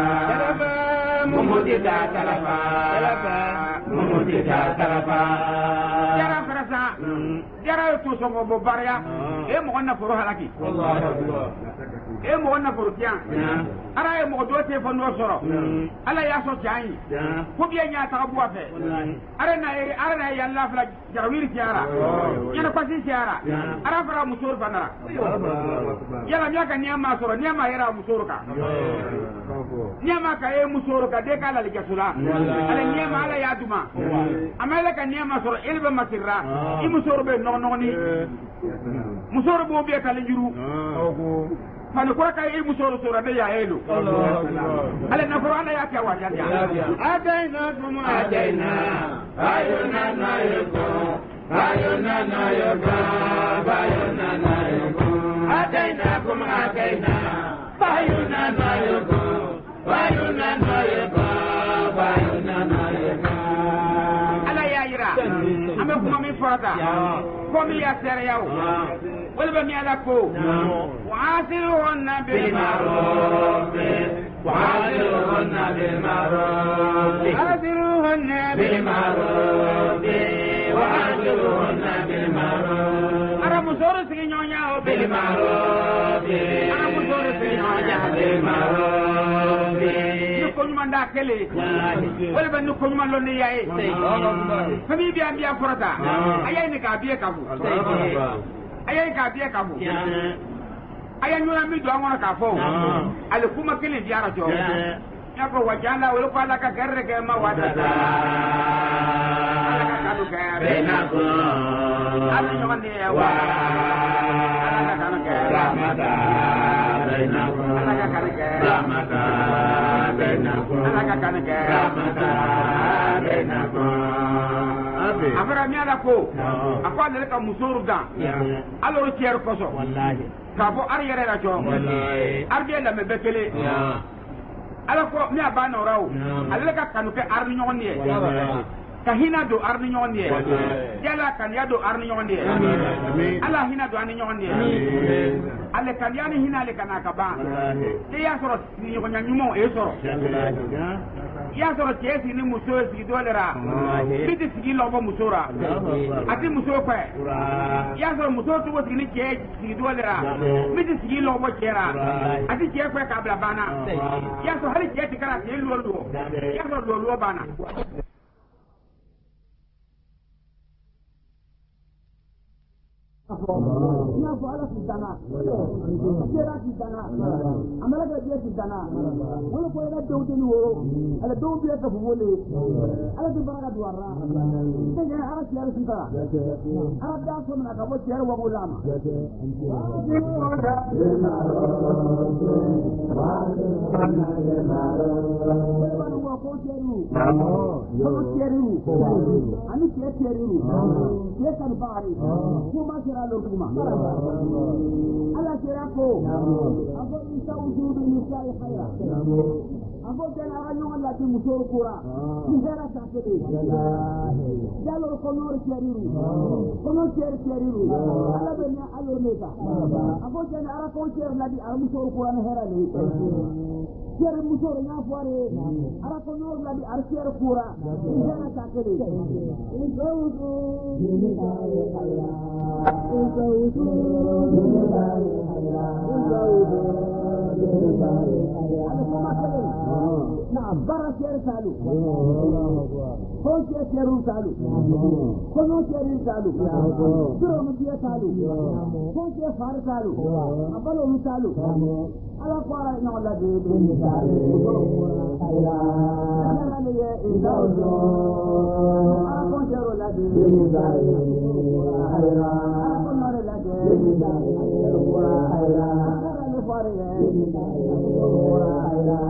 mumsika talaba mumsika talaba jara farasa jara ye to sɔngɔ bɔ bariya e mɔgɔ nafolo halaki e mɔgɔ nafolo tiɲɛ ala ye mɔgɔ dɔ tɛ fɔ n'o sɔrɔ ala y'a sɔn tiɲɛ ye ko biya nya ta bu afe ara na ya Allah fala jarawiri tiara yana pasi tiara ara fara musor fanara yala nya ka niama soro niama yara musor ka niama ka e musor ka de kala le jasula ala niama ala ya duma amala ka niama soro elbe masirra I musor be no ni musor bo be kala juru fani ko ka e musoro sura be ya elo ale na qur'ana ya ka waja ya adaina ayuna na yuko adaina kum adaina ayuna na yuko ala ya yira ame kuma mi fata ko mi ya sere yawo wala ba mi ala ko wa'asiruhunna bil ma'ruf wa'asiruhunna bil ma'ruf wa'asiruhunna bil ma'ruf wa'asiruhunna bil ma'ruf ara musoro sigi nyonya o bil ma'ruf ara musoro sigi nyonya bil ma'ruf ko nyuma ka kele wala ban ko nyuma lonne yae fami bi ambiya forata ayay ni ka biye kabu ayay ka biye kabu ayay nyuna mi do ngona ka fo ale kuma kele diara jo yako wajala wala ko ala ka garre ke ma wadata ala ka kanu ke benako ala nyone wa ala ka kanu ke ramata benako ala ka kanu ke ramata benako ala ka kanu ke ramata benako afara mi ala ko akwa le ka musuru da alo tier koso wallahi ka bo arrière la jo wallahi arbiye la me bekele ala ko mi aba na rawo ala ka kanu ke arni nyoni e ka hina do arni nyoni e yala kan ya do arni nyoni e ala hina do arni nyoni e ala kan ya ni hina le kana ka ba te ya soro ni ko nyanyumo e soro ya soro ke si ni muso si do le ra bidi si lo bo musora ati muso ko ya soro muso to bo si ni ke si do le ra bidi si lo bo kera ati ke ko ka bla bana ya so hali ke ti kara ke lo ya so lo bana ina fo ala sidana kera sidana amala ga dia sidana wala ko ila dawde ni woro ala dawde ka fu wole ala de baraka duara te ga ara ci ala sidana ara da so na ka bo ci ara wa ulama ani ke teru ke kan bari kuma lokuma ala kirako abo isa ujudu nisai khayra abo jana ranyo la di musor kura nisara sakede jalo konor cheriru ala benya alor meta abo jana ara ko cher la di musor kura na hera le cher musor nya fuare ara konor la di ar cher kura nisara sakede izudu nisai khayra نعم برا شير سالو هو شير سالو كونو شير سالو درو مديا سالو هو شير فار سالو ابلو سالو على قارا نولا دي سالو ايلا انا ليه انداو اكون شير لا دي سالو ايلا اكون لا دي سالو ايلا انا فاري ايلا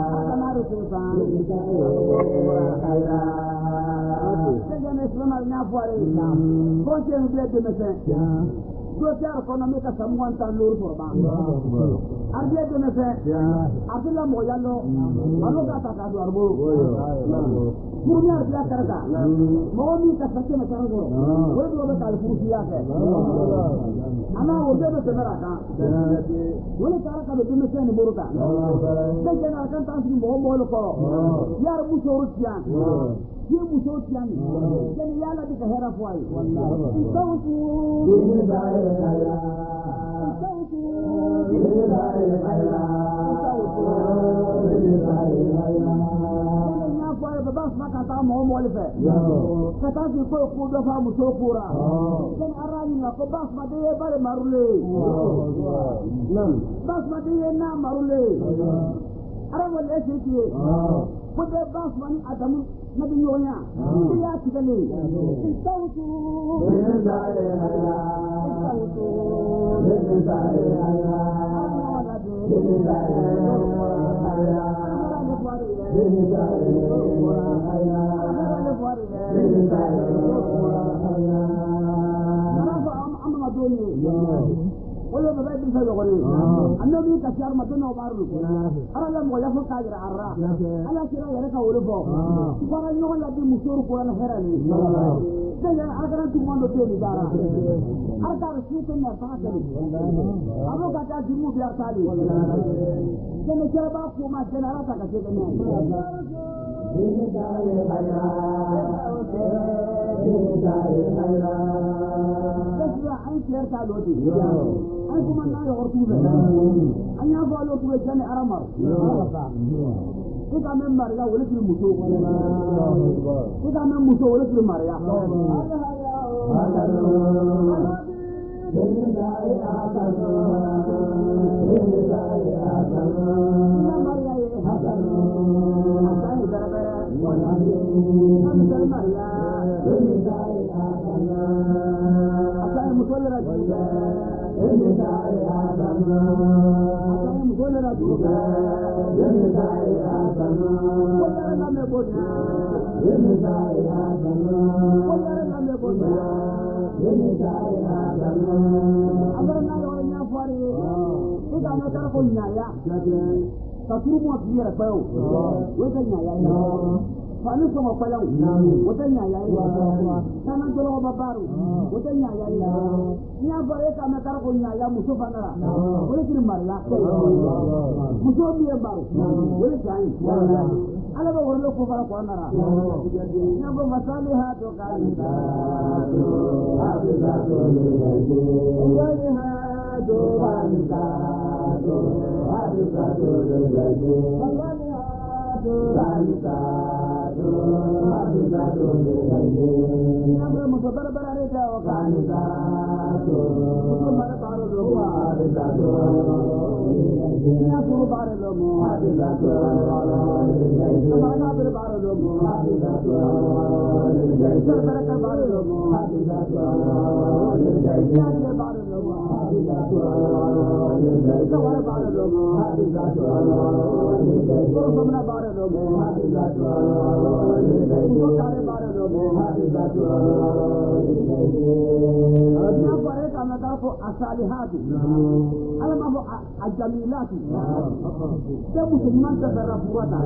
Social economic someone can lose for bank. Are they going to say, Abdullah Moyalo, Alogata Arbo, Munia Blacarata, Moni Casacana, where do the Calfusia? Anna was ever the Merata. When a Caraka the Dimison in Burta, they can account in Bombo, Yarbusotian. You Musotian, then Yala the Hera Fly. Put the boss money at the nothing going on. They are together. It's so ولا ببيت مثل غريب النبي كشار مدن وبارو أنا لم يفهم كاجر عرّا أنا كلا يرك أولفه فأنا يقول لك مسور كورنا هرني ده أنا تمان لطيف دارا أنا ترسيت الناس فاكري أبو كذا جمو بيار تالي ده نشرب فوما جنرا تكشف أنتم من نايا غرطوبة أن يفعلوا كويسان أرمر ika men Maria wala kiri muso ika men muso wala kiri Maria Katuru mo tiyera payo weta nyaya fani somo payo weta nyaya kana jolo babaru weta nyaya nya bare ka me kar ko nyaya muso fanara wala kiri marla muso biye baru wala kai ala ba worlo ko fara ko nara nya go masali ha to kalita abisa to wali ha to kalita الصالحات على ما هو الجميلات تبص من تدرب وضع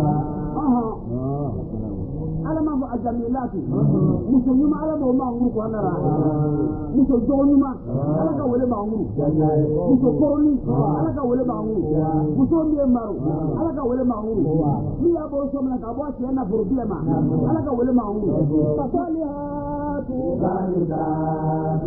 على ما هو الجميلات مسلم على ما هو معروف وانا مسلم دونما على كول معروف مسلم كورني على كول معروف مسلم يمارو على كول معروف لي ابو سمنا كابوات ينا بروبلما على كول معروف الصالحات قانتات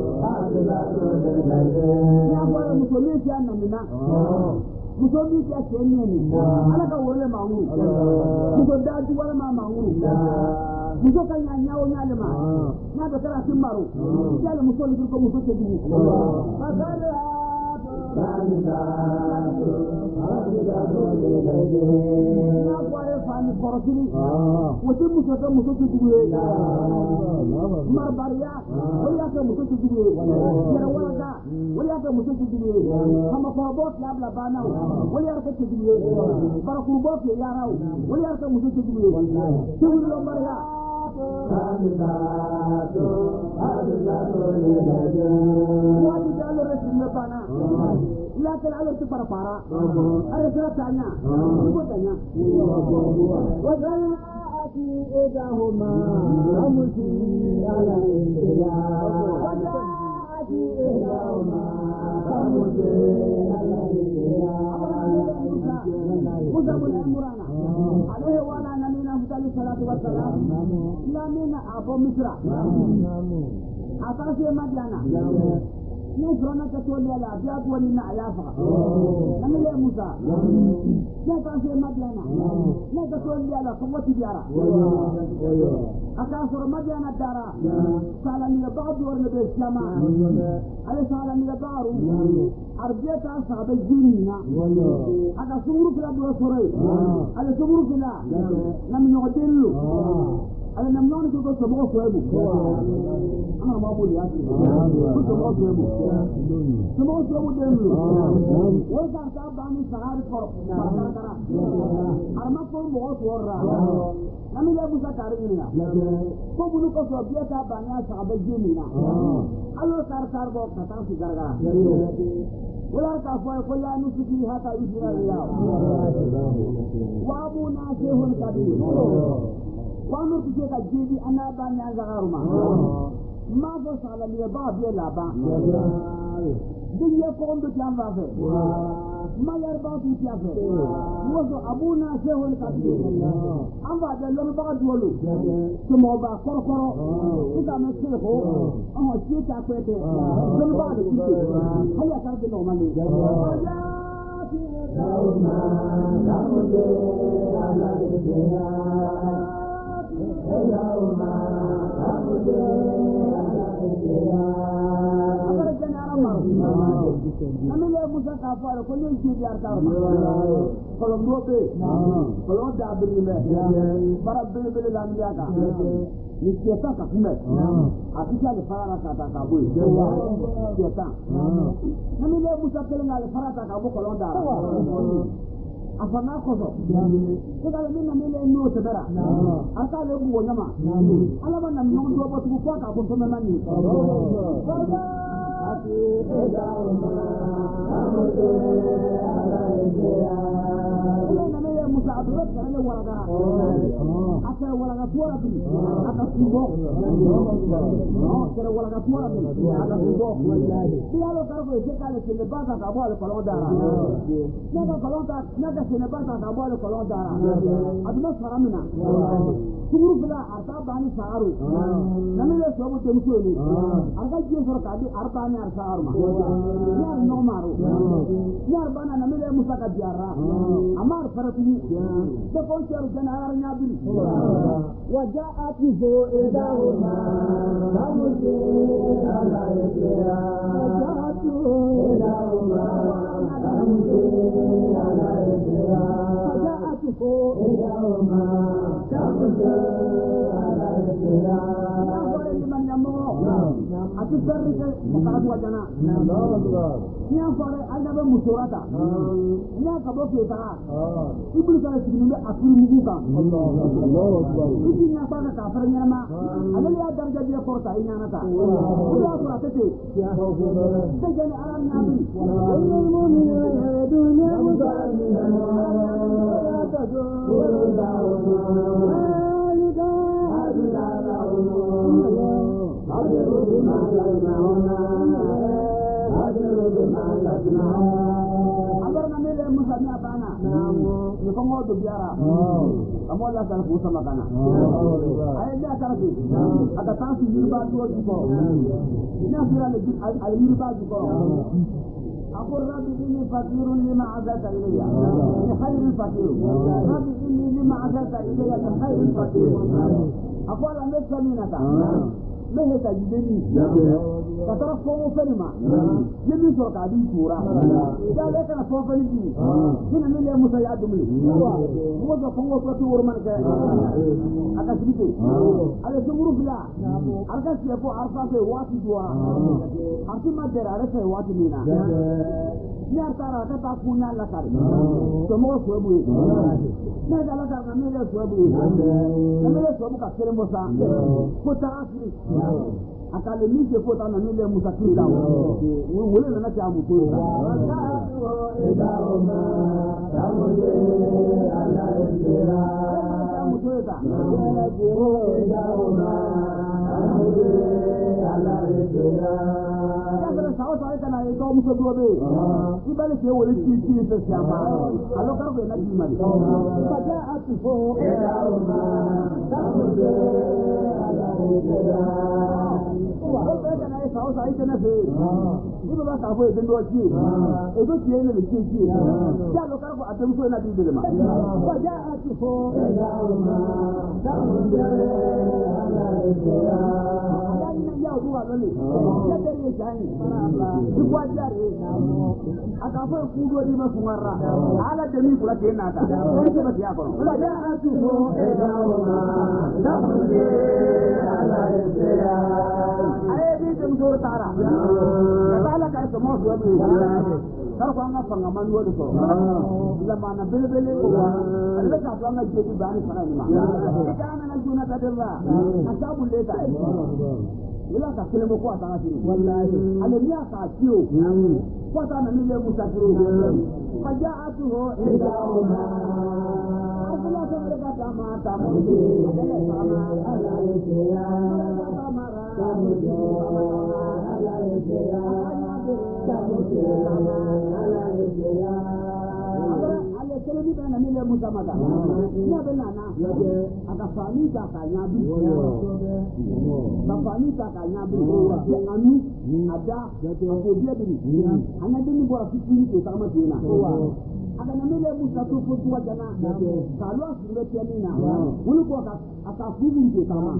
ya bora musomi ti anamina musomi ti akenni ala ka wole mawu muso dadu wala mawu muso ka nyanya o nyale ma na do kala simaru yale muso ni ko muso te dini bazala ya bora fani korotini wote muso te dini marbaria wala ka muso te dini yara wala ka wala ka muso te dini kama ko bot la bla bana wala ka te dini bara ku bot ya raw wala ka muso te dini tewul lo maria wadi dalo resin bana ila kala alo tu para are sera tanya ko tanya wajal ati edahuma amusi ala india wajal ati edahuma amusi ala india musa bin imrana alayhi wa ala nabiyina salatu wassalam lamina abo misra atase madiana ne frona ka to le la biya ko ni na ayafa nan le musa ne ka se madiana ne ka to le la ko wati biara aka soro madiana dara sala ni baad wor ne be islama ale sala ni baaru arbiyata sahabe jinna aka sumuru kala do soro ale sumuru kala nam no delu ale nam non ko sobo ko ebu ana ma bo ya ko sobo ko ebu sobo ko ebu delu wo ka ta ba ni sahar ko dara arma ko mo ko ra nam ya bu sa kare ni na ko bu ko so biya ta ba ni sahabe jinna alo sar bo ka ta si garga wala ka fo ko ya nusuki hata israila wa abu nasihun kabir wanu tije ka jibi anaba nya zagaruma ma fo sala mi ba bi la ba dinye ko ndo jamba fe ma yar ba ti ti afe woso abuna shehul kabir amba de lo ba duolu to mo ba korokoro ika me sheho ti ta kwete lo ba de ti haya ka de no mani Namile Musa ka fara ko ne ji yar tar ma ko mbobe ko da birime bara bilbil la ndiya ka ni kieta ka kume afisa le fara ka boy kieta namile Musa kele ngale fara ka bo ko da afana ko so ko dal min namile no tebera aka le bu nyama ala ba nam nyon do ba tu ko ka ko me mani Musa Abdul Karim walaga aka walaga tuara bi aka subo kera walaga tuara bi aka subo dia lo karbo se kale se le basa ka bo le kolon dara naga se le basa ka bo le kolon dara aduna saramina tuguru bila arta bani saru namile sobo temso ni arga je for ka di arta ni arta arma yar no maru yar bana namile Musa ka diara amar faratu ده كونشر جنار نابل وجاءت إحداهما تمشي على يدها وجاءت إحداهما تمشي على يدها وجاءت إحداهما تمشي على يدها لمن يمر أتسرك مقعد وجنا يا فاري أنا بمسورة يا كبو كيتا Ibu kalau segini aku muka. Ini apa nak kafir nyama? Ada lihat darjah dia korta ini anak tak. Sudah aku rasa tu. Sejak alam nabi. Dunia dunia Musa ni apa nak? Ni kamu tu biara. Kamu lah kalau Musa makana. Ayat dia cara tu. Ada tansi yirba dua juga. Ini akhirnya lagi al yirba juga. Aku Rabbi ini fakirun lima azata ilayya. Ini khairul fakir. Rabbi ini lima azata ilayya dan khairul fakir. Aku alam bersaminata. Lehe tajideni. Katara fomo felima. Yemi so ka di tura. Ya le kana fomo felimi. Dina mele Musa ya dumli. Mo do fongo prati urman ke. Aka sibite. Ale sumuru bila. Arka siapo arfa se wati dua. Arti madera are se wati mina. Ya tara kata punya la kari. Somo sobu. Na dala ka mele sobu. Mele sobu ka serembosa. Kota asri. Akale mije fota na mele Musa kila wole na ta amu ko Sausa ita na fe ibo ba ka fo e dendo chi e do chi ene le chi ya lo kar ko atem so na di de ma wa ja atu fo e da ma da mo de ala e ya na ya du wa lo ni ya de ye jani di kwa jare aka fo ku do di ma sungarra ala de mi kula ke na ta e ke ba ya ko wa ja atu fo e da ma da mo de ala e ya Mujur tara, kepala kaya semua dua beli. Kalau kau ngapa ngaman dua tu, zaman nak beli, ada satu orang jadi bani sana ni mah. Jika anak juna tadi lah, asal boleh tak? Bila tak kelemu kuat sangat sini. Ada dia tak ciu, kuat anak ni dia Musa ciu. Pajak tu, Aku mereka sama tamu, ada sama ala Indonesia, sama kamu ala Indonesia, kamu ala Indonesia. Ada kelebih mana milik Musa mata? Ini benar na? Ada fani tak kaya bi, fani tak kaya bi. Anu ada, aku dia beri. Hanya demi buat fikir kita sama dia na. aga na mele musa tu fu tuwa jana kalu asure tiamina wulu ko aka fubu ke kama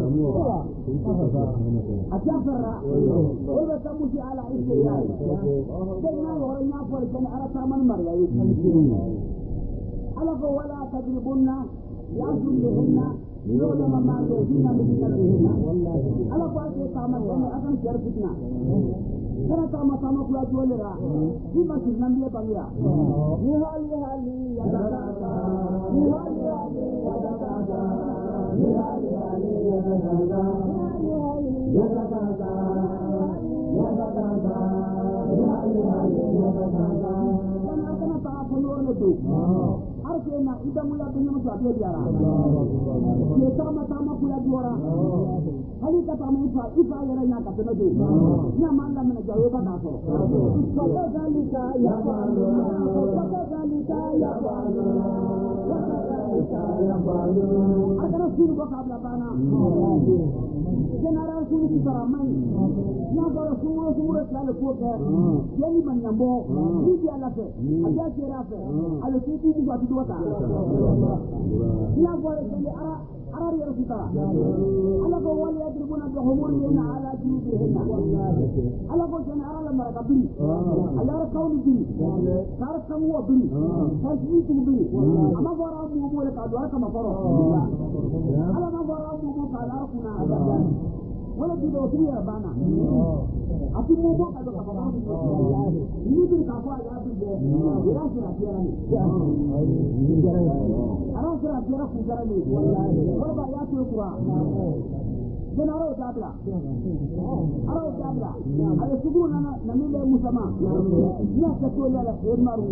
asafara wala tamusi ala istiyai denna wala nya for jana ala taman maryayi ala ko wala tadribunna ya'zulhunna يوم ما يؤذين بذنبهن على بعض الطعامات أكن شرفتنا ترى طعامات كلها جولرا فيما تنبيه بانيرا نهالي هالي يدادا نهالي هالي يدادا نهالي هالي يدادا يدادا يدادا نهالي هالي يدادا كان أكن طعام ورندو أرسلنا إذا ملا بينما سأبيه جارا tama kula juara hali kata ifa yaranya kata nado nya manda mena jawe bata so kata galita ya balu akara suru baka blabana general suru taramai nya bara suru kala ko ke yeni manyambo ni dia la fe aja kera fe ale titu bu batu dota nya bara kali arar ya kita ala ko wali yadribuna bi humurina ala jubihina ala ko jana ala maraka biri ala kawni biri kar kamu biri tasbitu biri ama bora mu mo le ka do kama foro ala ma bora mu mo ka la kuna wala di do tiya bana ati mo mo ka do ka foro ni biri ka fa ya biri ya sira tiya ni ara sira tiya ku garani wala ya tu kura jenaro tabla aro tabla ale suguna na mile musama ya ka to la maru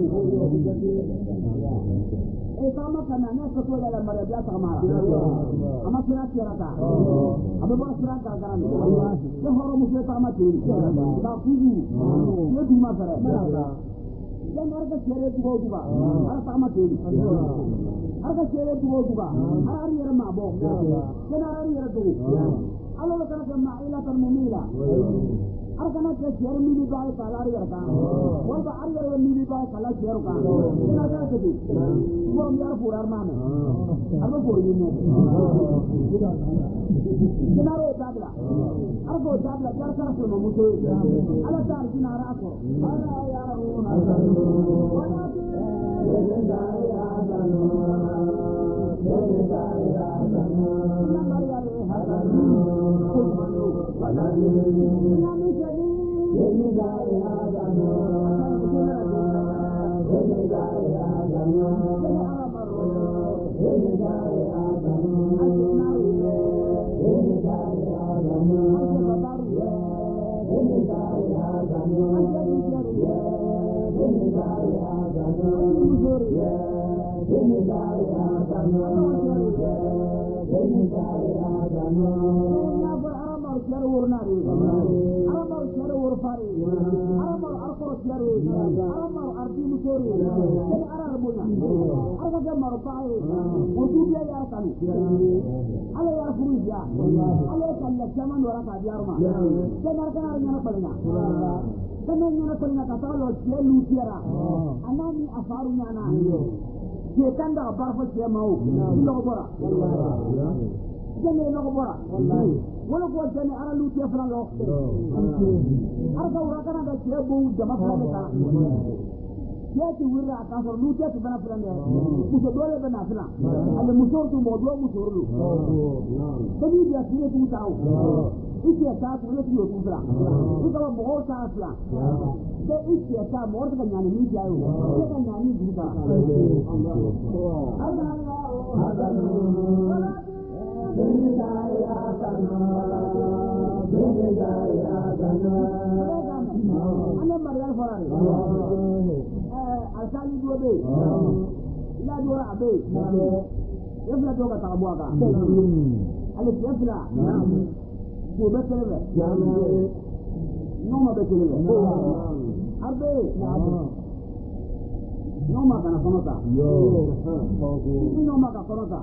kama kana na ka to la mara ya ta mara ama sira tirata abe ba sira ka garan ya horo musle ta ma tiri da kuju ye du ma fare dan arga chere dugo duga ara ta ma tiri arga chere dugo duga ara yera ma bo dan ara yera dugo alo kana ka ma'ila tan mumila argana ke chere mili bae kala yera ka wal ba ar yera mili bae kala chere ka dan arga ke di bo yar purar ma me arba pur ni ne dinaro tabla argo tabla jar kara ko muto ala tar dinara ko ala ya runa wala bi dai adano dai adano na mariare hadano kumanu wala bi na mi jadi dai adano dai adano anani afaru nyana ke kanda barfa ke mau lo bora jene lo bora wala ko jene ara lu te fran lo arka ura kana da ke bu jama fran ka yati wira ka so lu te bana fran ne muso dole bana fran ale muso to mo do muso ru tabi dia tire tu taw ike ta ku le tu fran ika ba mo ta fran de ike ta mo ta nyani ni jayo de ka nyani du ta ana marial farare alkali duobe ila dora abe yafla to ka tabuaka ale yafla ko betelebe no ma betelebe abe no ma kana konota no ma ka konota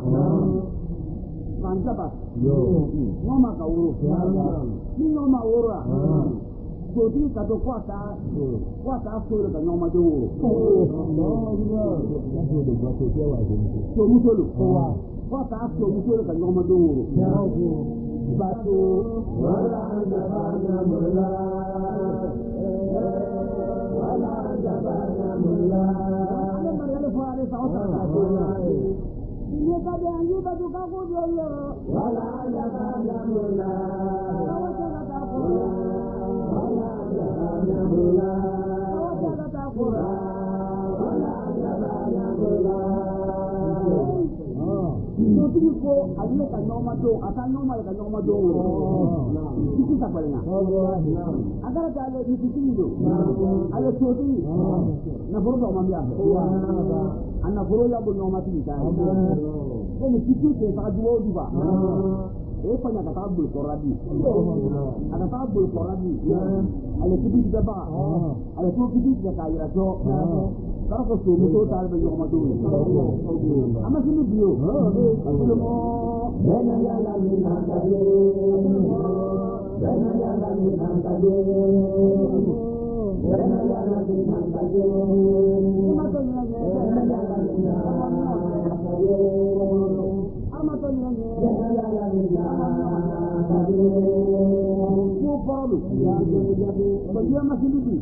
Manjaba, no ma ka uru, ni no ma ura, sotigi ka to ko ta so da nyoma de woro so musolo ko ta so musolo ka nyoma de woro bato wala jabana mulla ale mariale fare sa o ta ni ka de anju ba tu ka ko jo yo wala jabana mulla wala jabana mulla Sotigi ko ale ka nyoma do ata nyoma ka nyoma do kiti ta palena agara ta ale kiti do ale sotigi na furo do mambia anna furo ya bo nyoma ti ta ene kiti ke ta duo duba e fanya ka tabul koradi ada tabul koradi ale kiti da ba ale to kiti da ka ira to karo ko so to tal be nyoma do ama sinu bio Bena ya la mina kade Bena ya la mina kade Bena ya la mina kade Amato nyanye Bena ya la mina kade Amato nyanye Bena ya la mina kade Ko palu ya jadi bagi masih di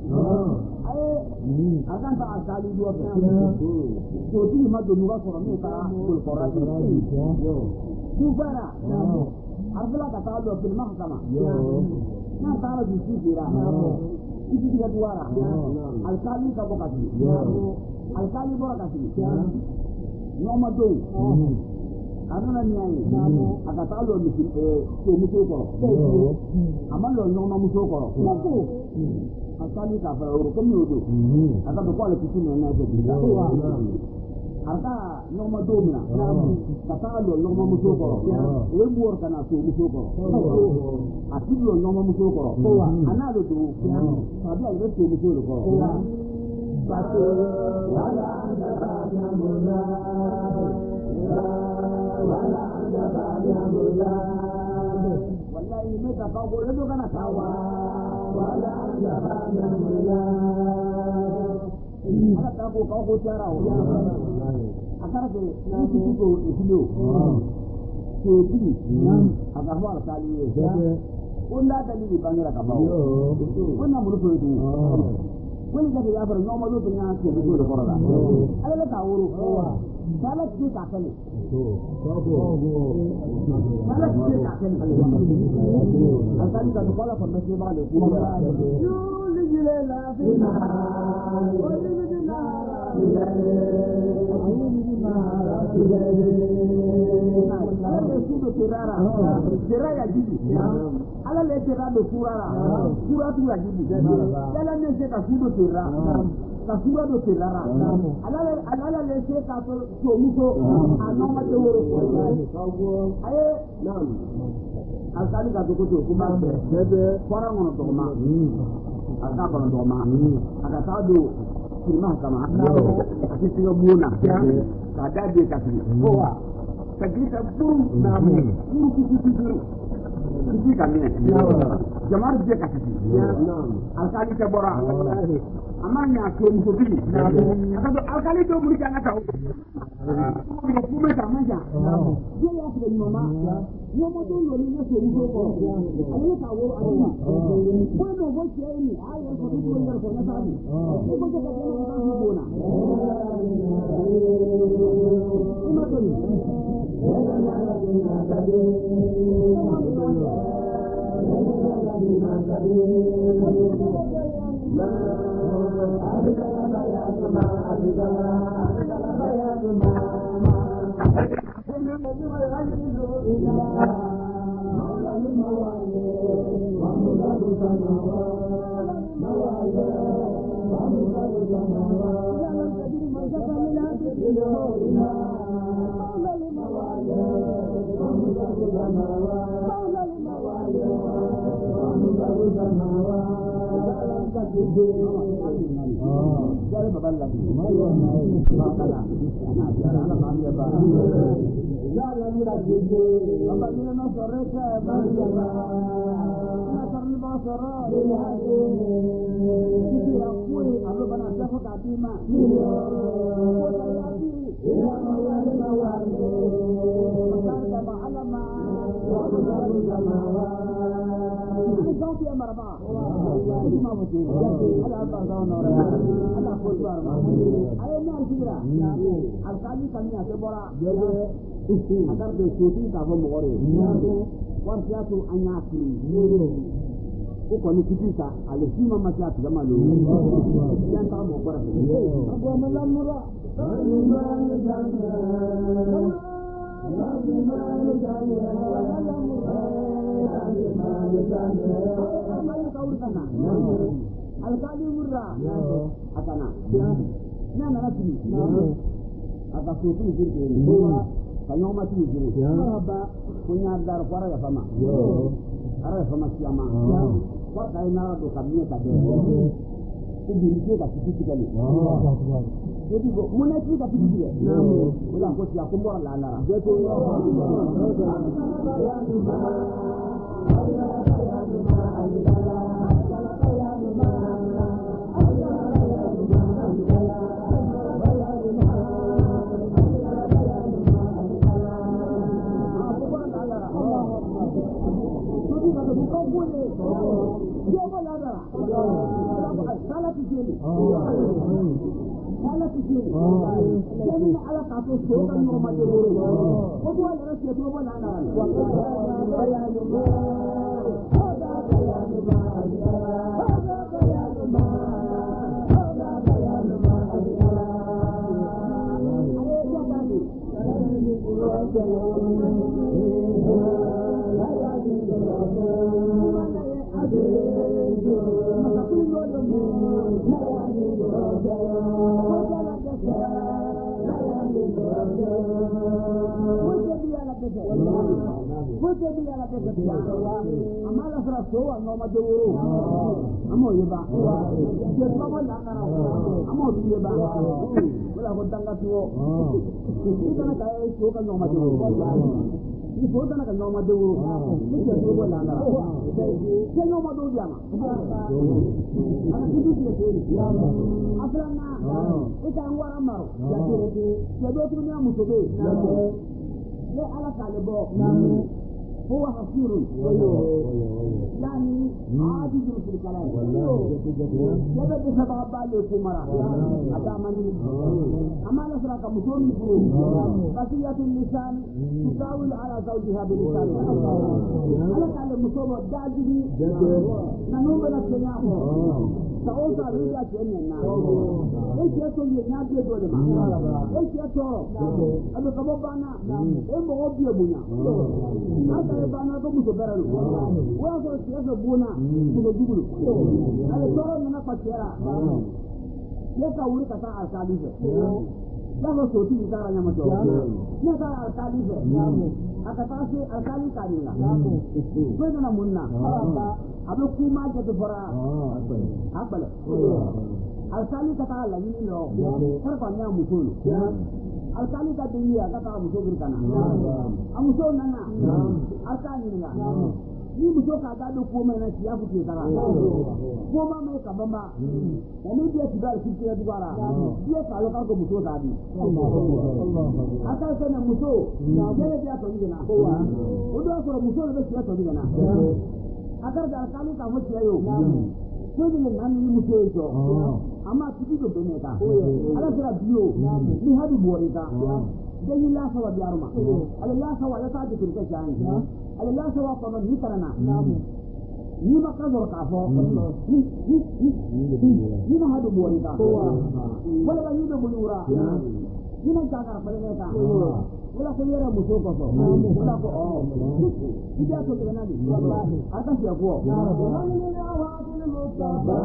akan tak asali dua so ti ma do nuga soro me ta ko korati du bara arfala ka ta do fil mahkama na ta di sira itu tiga duara alkali ka bokati alkali borakati noma do karena niai aka ta lo ni so muso ko amalo noma muso ko asali ka fa ro komi odo aka do kwale kitu na ebe bila arka noma domina kata lo noma muso ko e buor kana so muso ko atilo noma muso ko analo do sabi albe so muso ko bato wala ya mulla wala ya mulla wallahi me ka ba go do kana tawa wala jabana mulla ala ta ko tiara o akara ke ni ko isilo ko ti aga ho ala tali onda dalili bangara ka ba ona mulu ko tu wani da ya bar no mazo tun ya ce ko da korala ala la ta wuro sala ce ka kale sala ce ka kale asali ka ko la fa ce ba le ko jile la fina wali bidina ala le sudo tirara tiraya jibi ala le tirado surara suratu ya jibi ala ne se ka sudo tirara ka sura do tirara ala le se ka so muso anoma de woro aye nam asali ka to ko kuma bebe fara ngono to ma aka kono to ma aka ta do firma kama ati tiyo buna ka da de ka ti owa ka gita buru na mu buru kiti kami jamar je ka ti asali ka bora amanya ko mu bi aka do alkali do muri kana taw ko bi ko meta manja je ya ti ni mama yo mo do lo ni na so mu ko ale ka wo ani ko no go che ni ayo ko do ko ngar ko na ta ni ko ko ka na ni bona ma to ni وقرا كتير أقوي أربنا سفك عتيمة وتياتي إلى موال موال وكان معلما وقدر السماوات صوت يا مربع ما بتقول على أبغى نور على كل مربع على النار كبيرة الكالي كمية كبرى agar bersuci kafir mukore. Warsiatu anyakri. Uko ni kitisa alisima masiatu kama lu. Yang tak mau berapa. Aku melamura. Al-Kali murra. Akana. Nana nasi. Atas suci sini. Kanyo mati sini. Punya dar kuara ya sama. Ara ya sama siapa? Kuat kaya nara do kami tadi. Ibu dia kat situ sekali. Jadi mana sih kat situ dia? Ulah aku siap kumpul lala. Salah sini. Jadi ala kasus sokan normal jauh. Kau ada siapa pun ada. Amala fraso no ma deuro amo yeba je baba la kana amo yeba wala ko tanga tuo ikana kai so ka no ma deuro ni so kana ka no ma deuro ni je so ko la na je no ma do dia ma ana kidu dia se afrana ita ngwara maro je do tu ni amusobe le ala kalebo هو حصير يعني عاجز في الكلام يبدو سبع بالي كمرا أدامني أما نسرك مسلم فروم قصية اللسان تساوي على زوجها بلسان أنا قال المصوبة داجبي ننوم لك سأوصى رجع كأننا إيش يسوي ينادي دولما إيش يسوي أبو كبابنا إيه بغضي أبونا هذا يبانا كم سبرانو وأقول سياسة بونا سبجوبلو هذا صار من أفتيرا يكاولي كتا أركاليفه يا صوتي بتاعنا يا مجور يا أركاليفه akatasi alkali kanina kwenda na munna abe kuma je tofara abale alkali kata la yini no kar ko nya musulu alkali ka dunia kata musulu kana amuso nana alkali nga ni muso ka ga do kuma na siya ku ke kara kuma mai ka bamba wani dia tiba kiti ya dubara dia kalau ka ko muso dadi aka sana muso dia dia to ngina odo so muso le siya to ngina akar da alkali ka mo siya yo ko ni nan ni muso yo ama tiki do beneka ala sira bio ni hadu borika jadi la sawa biarma ala la sawa ya ta dikin ka jani ala la sawa ko man hitarana ni makka zor ka fo ni na hadu borika wala ba ni do bulura ni na jaga beneka wala ko yera muso ko so wala ko ida ko kana ni wallahi aka siya ko ni na wa ni mustafa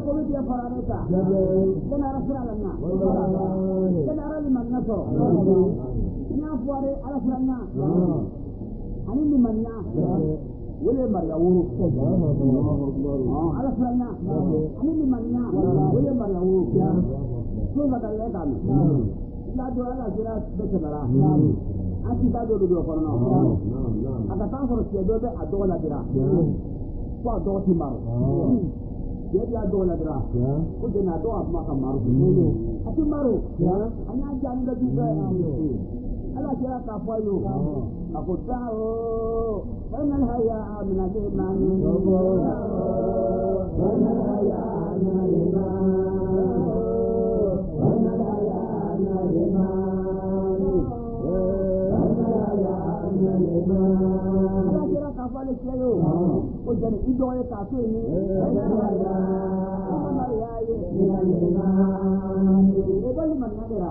ko dia faraneta kana rasulana kana ara liman naso ina fuare ala suranya ani limannya wala marya wuru ala suranya ani limannya wala marya wuru so ga dalla kan la do ala jira betara ati ta do ko no aka ta so ke do be adola dira ko do ti maro jadi adola dira ko de na do ma ka maro ati maro anya jan da juga ala jira ka fayo aku tahu anal haya min al-iman anal haya min al-iman anal haya min al-iman ala jira ka fale keyo o jani ido e ka to ni e bali man nadera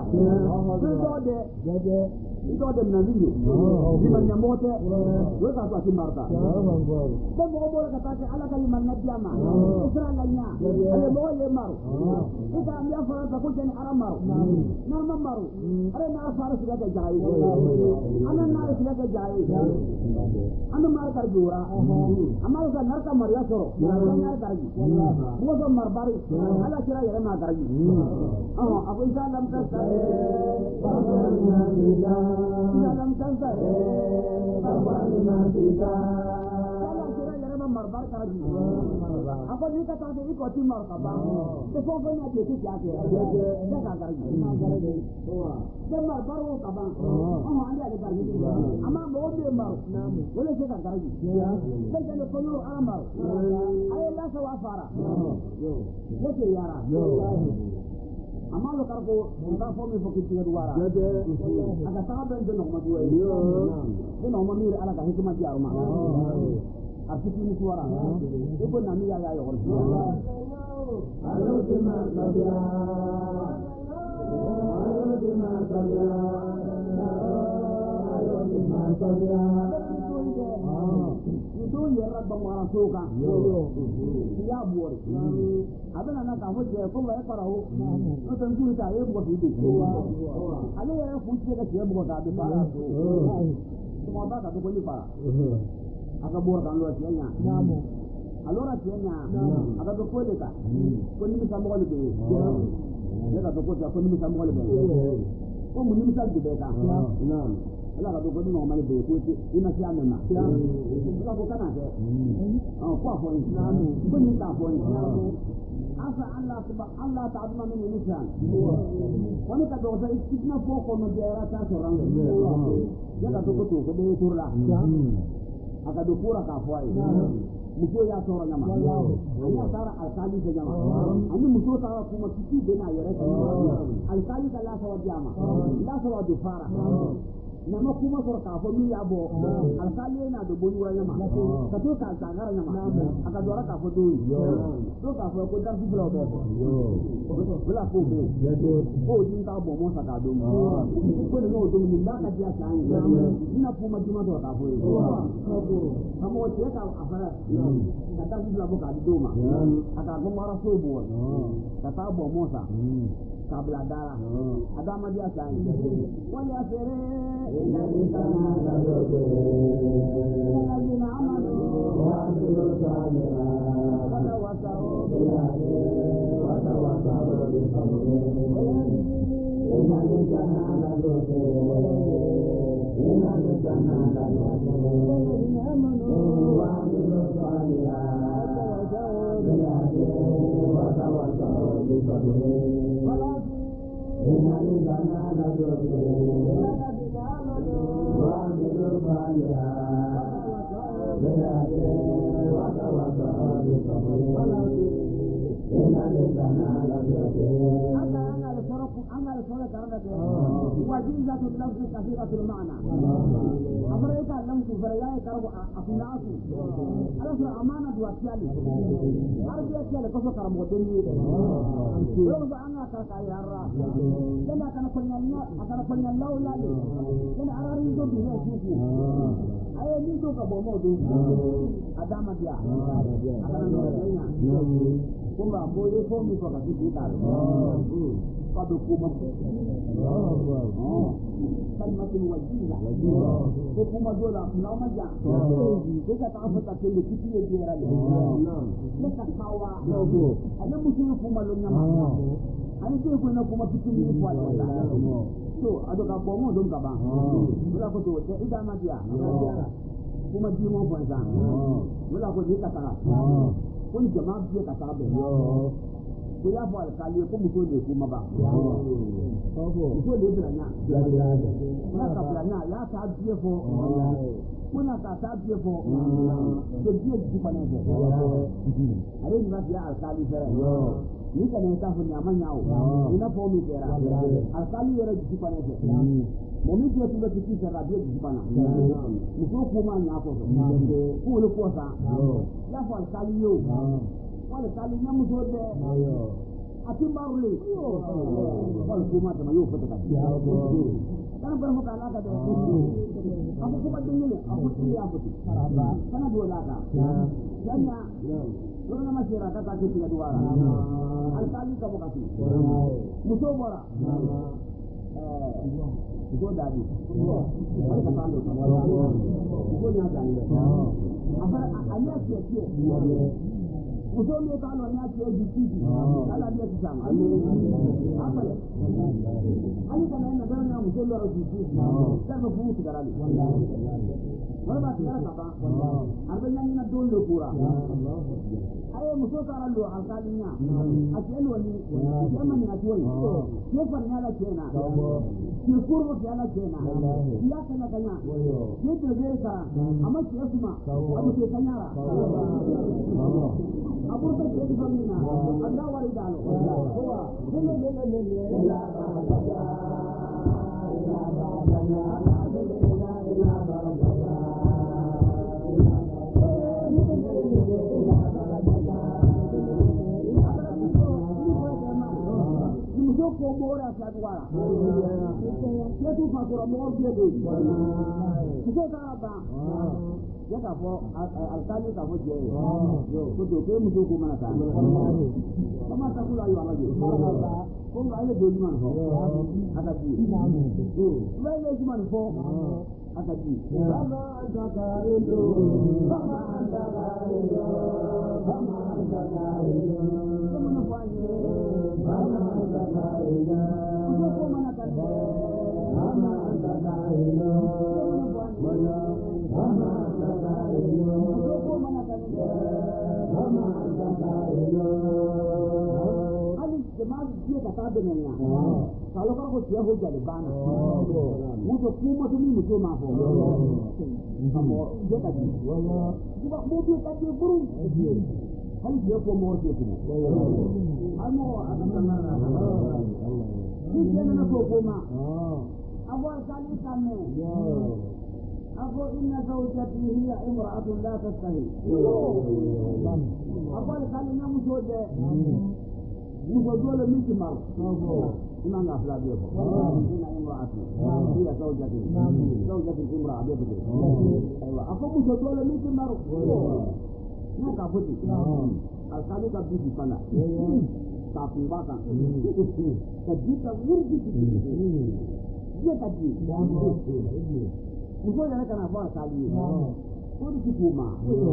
ido de nabiyo di man nyamote we ka to marta de mo bo ka ta ala kali man nabiyama isra lanya ale mo le maru ida am ya fara ta ko jani ara maru na maru are na fara siga ga jai ana na siga ga jai ana mar kar jura amar ka nar ka mariya soro nar kargi mo do mar bari ala kira yare ma kargi abu isa lam ta sai lam ta sai ala kira yare ma mar bar kargi apa ni ka ta de ko ti mar ka ba te fo fo na te ti ya ke ya ka kargi te mar bar wo ka ba ande ale kargi ama mo de mar wala se ka kargi dan ko no amar ay la sa wa fara yake yara amma lo karko nda fo mi fokki ti duwara aga ta ben de no ma duwe de no ma mi ala ka hikma ti arma artiki ni suara ibo na mi ya yo ko alo de ma sabia alo de ma sabia alo de ma sabia itu yara bangwara soka ya buore abena na ka hoje ko ba para ho no tan ku ta e bugo bidi ale ya fu ce ka ce bugo ka be para ko ba ka ko ni para aka buor kan lo tianya allora tianya aka ko le ka ko ni sa mo le be ya ka ko ta ko ni sa mo le be ko mu ni sa de ka ala ka ko no ma le be ko ti ina si amena ala ko kana ke ko fo ni ko ni ta fo ni asa Allah ta'ala min nisan wani ka dosa istina foko no jera ta sorange ya ka to ko de turla aka do kura ka fo ai muso ya sora nyama anya tara alkali da nyama ani muso tara kuma kiti bena yare ka alkali da la sawa jama la sawa do fara nama kuma sor ka fo mi yabo alkali na do boni wala nyama ka to ka tangara nyama aka dora ka fo do ka fo ko dar filo be bla ko be o din ta bo mo sa ka do ko no do mi da ka dia san ina kuma juma do ka fo kamo che ka afara ka ta filo bo ka do ma aka mo mara so bo ka ta bo mo sa kabla dara adama dia sai wala sere inna lillahi wa inna amanu wa amilu salihah wa tawasaw wa tawasaw bil sabr inna lillahi inna lillahi amanu wa amilu salihah wa tawasaw bil sabr inna lillahi wa inna وجيزة اللفظ كثيرة المعنى أفريقا اللفظ فرياء كرب أفناس ألف أمانة وأشيالي أرجع أشيالي كفو كرم ودني يوم أنا كركاي هرا لأن أكنا فنيا الله لالي لأن أرى ريزو بيه سوكي أي ريزو كبومو دو أدام ديا أكنا نورينا kuma ko ye ko mi ko ka ti ta ko do kuma kalmatin wajiza ko kuma dola na ma ja ko ka ta fata ke le kiti ye jera ne ka kawa ana musu kuma lo nyama ani ce ko na kuma fitin ni ko ala so ado ka bo mo don ka ba wala ko to te ida ma dia kuma di mo ko za wala ko di ka ta ko ni jama bi ka ta be ko ya bo alkali ko mu to de kuma ba ko de branya na ka branya ya ta bi fo kuna ka ta bi fo de bi ji pa ne are ni ba ya alkali fere ni kana ta fu nyama nyao ina fo mi kera alkali yere ji pa ne mo mi je tuba tiki sara bi ji pa na mu ko kuma nya ko ko le ko sa ya fo alkali yo wale kali nyamu zote atimbarule wale kuma tama yo foto kati kana bora muka laka de aku kuma dingile aku tili aku kana dua laka janya orang nama masyarakat kaki tiga dua alkali kamu kasih musuh bora itu dari ada kata lu itu nyata apa hanya sia-sia Usome kalo nya ke jiki kala dia kisama apa le ali kana na bana musolo ro jiki kama fu tigarali wala tigara kaba arbanya na dondo pura ayo muso kala lo alkalinya akelo ni kama ni atoi ye fanya la tena ye kurbo ya tena ya kana kanya ye tegesa ama kiasuma abu ke kanyara abu ke jadi famina anda wali dalo ko mora sa duara ye tu fakura mo ke de ko ka ba ya ka fo alkali ka fo je yo ko to ke mu ko mana ta kama ta kula yo ala je ko ga ile do man fo aka ti we le ji man fo aka ti sama aka indo sama aka indo sama aka indo sama fo ani sama aka indo ko mana ta sama aka indo wala sama Ali jemaah dia kata dengannya. Kalau kau dia hujan bana, musuh kuma tu ni musuh mampu. Kamu dia tadi. Cuma mobil tadi burung. Ali dia kuma dia tu. Kamu ada mana? Dia nak kuma. Awal kali kami. Aku inna zawjati hiya imra'atun la tastahi. Apa kalinya musuh dole miki mau. Ina enggak salah dia. Inna imra'atun hiya zawjati. Zawjati imra'ah dia betul. Ayo, aku musuh dole miki mau. Nak apa tu? Alkali tak di sana. Tapi bahkan. Jadi tak murni. Dia tadi. Musuh yang kena buat kali, kau di kuma.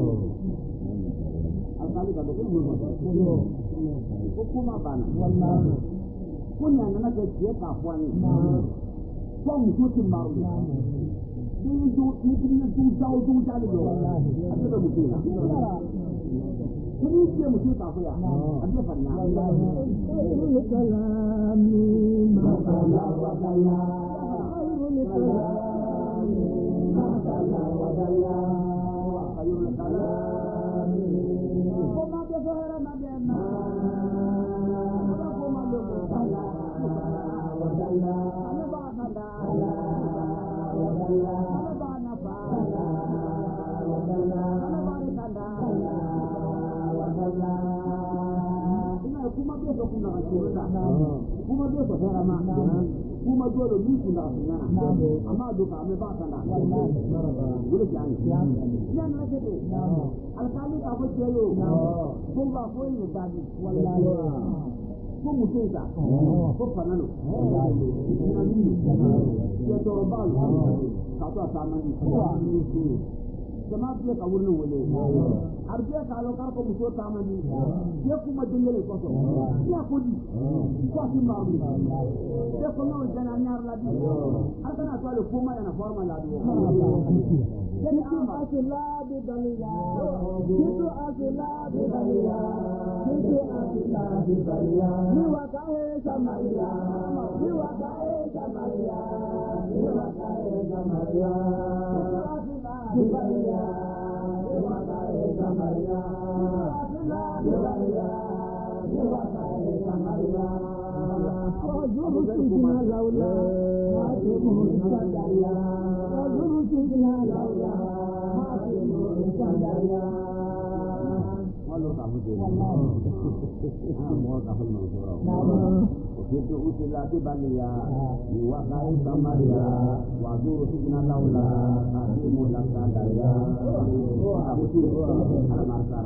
Alkali kata kau belum ada. Kau kuma bana. Kau yang nak kerja kapuan. Kau musuh cemar. Ini tu jauh jadi tu. Ada tak musuh? Ini dia musuh tak apa ya? Ada pernah. Kalami, masalah wakalah. Masalah wakalah. Ayuh kalami. Koma dia sohara madema. Koma dia wakalah. Wakalah. Ana bahagia. Wakalah. Ana bahagia. Wakalah. Ana bahagia. Ina kuma dia so kuna kashirika kuma dia so herama kuma dole ni kuna kunyana amma doka me ba kana gure jani nan na gede alkali ka bace yo ko ba ko ne dadi wallahi ko mutum ta ko fanano ina ni ya to ba ka to samani jama'a biya ka wurin wale har biya ka lokar ko mutum samani ya kuma dingale ko so ya kodi ko ti marmi ya ko no jana nyar la bi har kana to le kuma yana forma la do jadi asla bi daliya itu asla bi daliya itu asla bi daliya ni wa ka he samaria ni wa ka he samaria ni wa ka he samaria asla bi daliya ni wa ka he samaria asla bi daliya ni wa ka he samaria وجوه سيدنا لولا حاتمه السندريا وجوه سيدنا لولا حاتمه السندريا والله تعبدون والله موقع في المنصورة وكنت أسلا بباليا وقع سمريا وجوه سيدنا لولا حاتمه السندريا على مرسال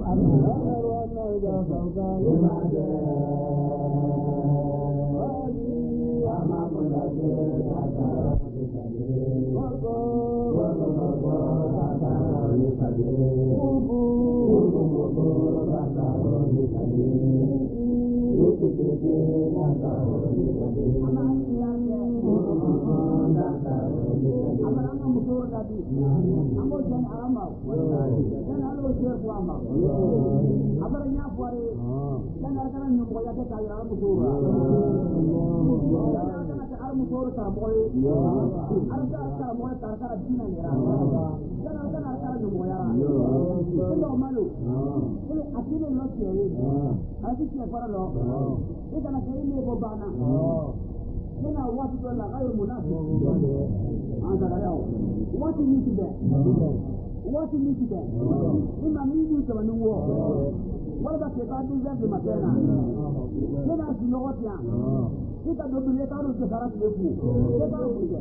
هنا واحد ولا غير مناسب هذا لا يو واحد يجي واحد يجي إما مين يسمى نوع ولا بس يقعد يزعل في مكانه هنا في لغتنا kita dobile taruh ke darat lebu kita taruh ke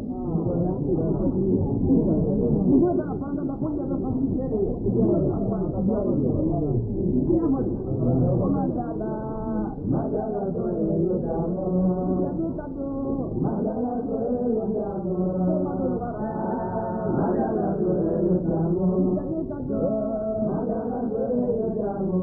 kita dah pandang tak punya apa pasti jadi dia majalah dole yudamu jadi kado majalah dole yudamu majalah dole yudamu jadi kado majalah dole yudamu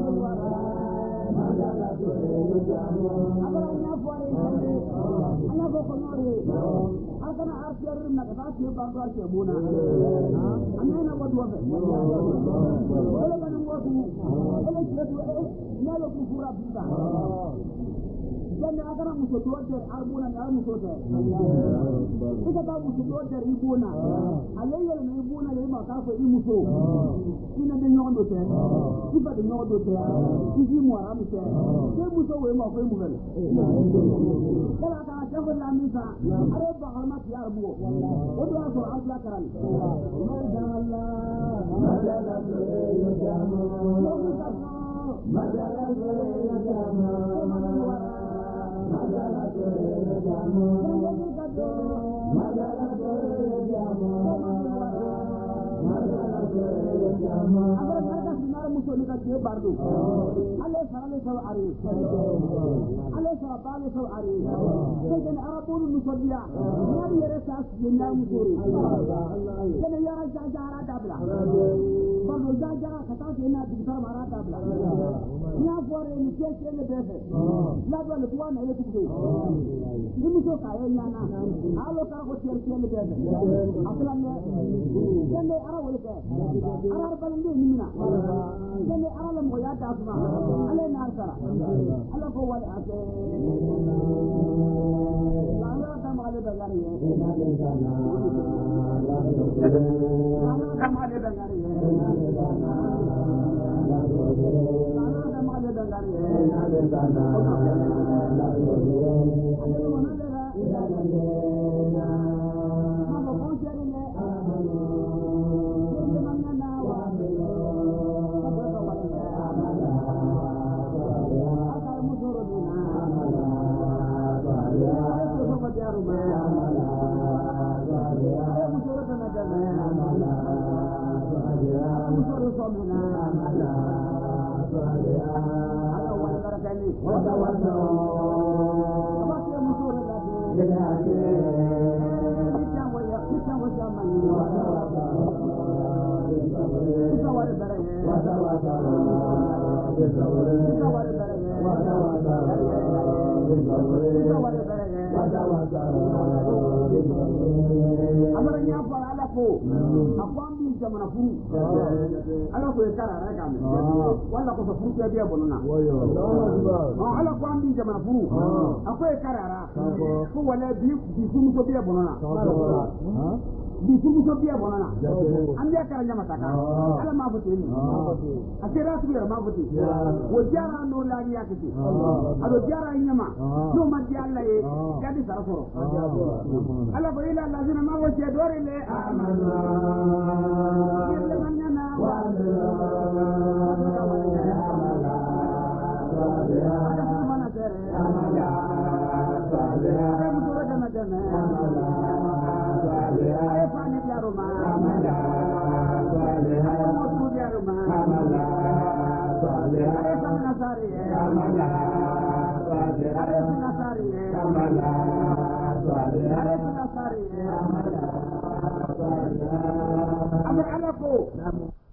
majalah dole yudamu abalanya anya bokonore akana artiar na kafati bangwa chebuna anya na wadwa be ele kana ngoku ele chetu nalo kufura bisa jana akana musotoje arbuna na musotoje ikata musotoje ibuna aleye na ibuna le makafo imuso ina de nyondo te iba de nyondo te iji mwara mute ke muso we ma ko imugale kala ka jago la misa are ba harma ti arbu odo aso asla karal madalla madalla yujamu madalla yujamu madalla yujamu madalla yujamu agar mereka sinar musuh ni kat dia bardu ale saw ari jadi Arabun musuhnya nyari resas jenjang musuh jadi ya jajar tabla baru jajar kata kena digitar marah tabla nya fore ni kese ni bebe lagu le tuan ele tuku ni musuh kaya nyana alo ka ko kese ni bebe asalnya jadi Arab boleh ke Arab paling ni mina jadi Arab mo ya ta asma ale na sara ala ko wal ate la ta male bagari Amen. amara nya fara ala ko afambi jamana furu ala ko kara raka me wala ko furu ke biya bonona ala ko ambi jamana furu akoy karara ko wala bi furu ko biya bonona di furu ko biya bonona ande kara nya mataka ala ma futi ni akira su ma futi wo jara no la ya kiti ado jara nyama no ma di alla e jadi saraforo ala ko ila lazina ma wo je dore le amana yelle manana wa Amar alaku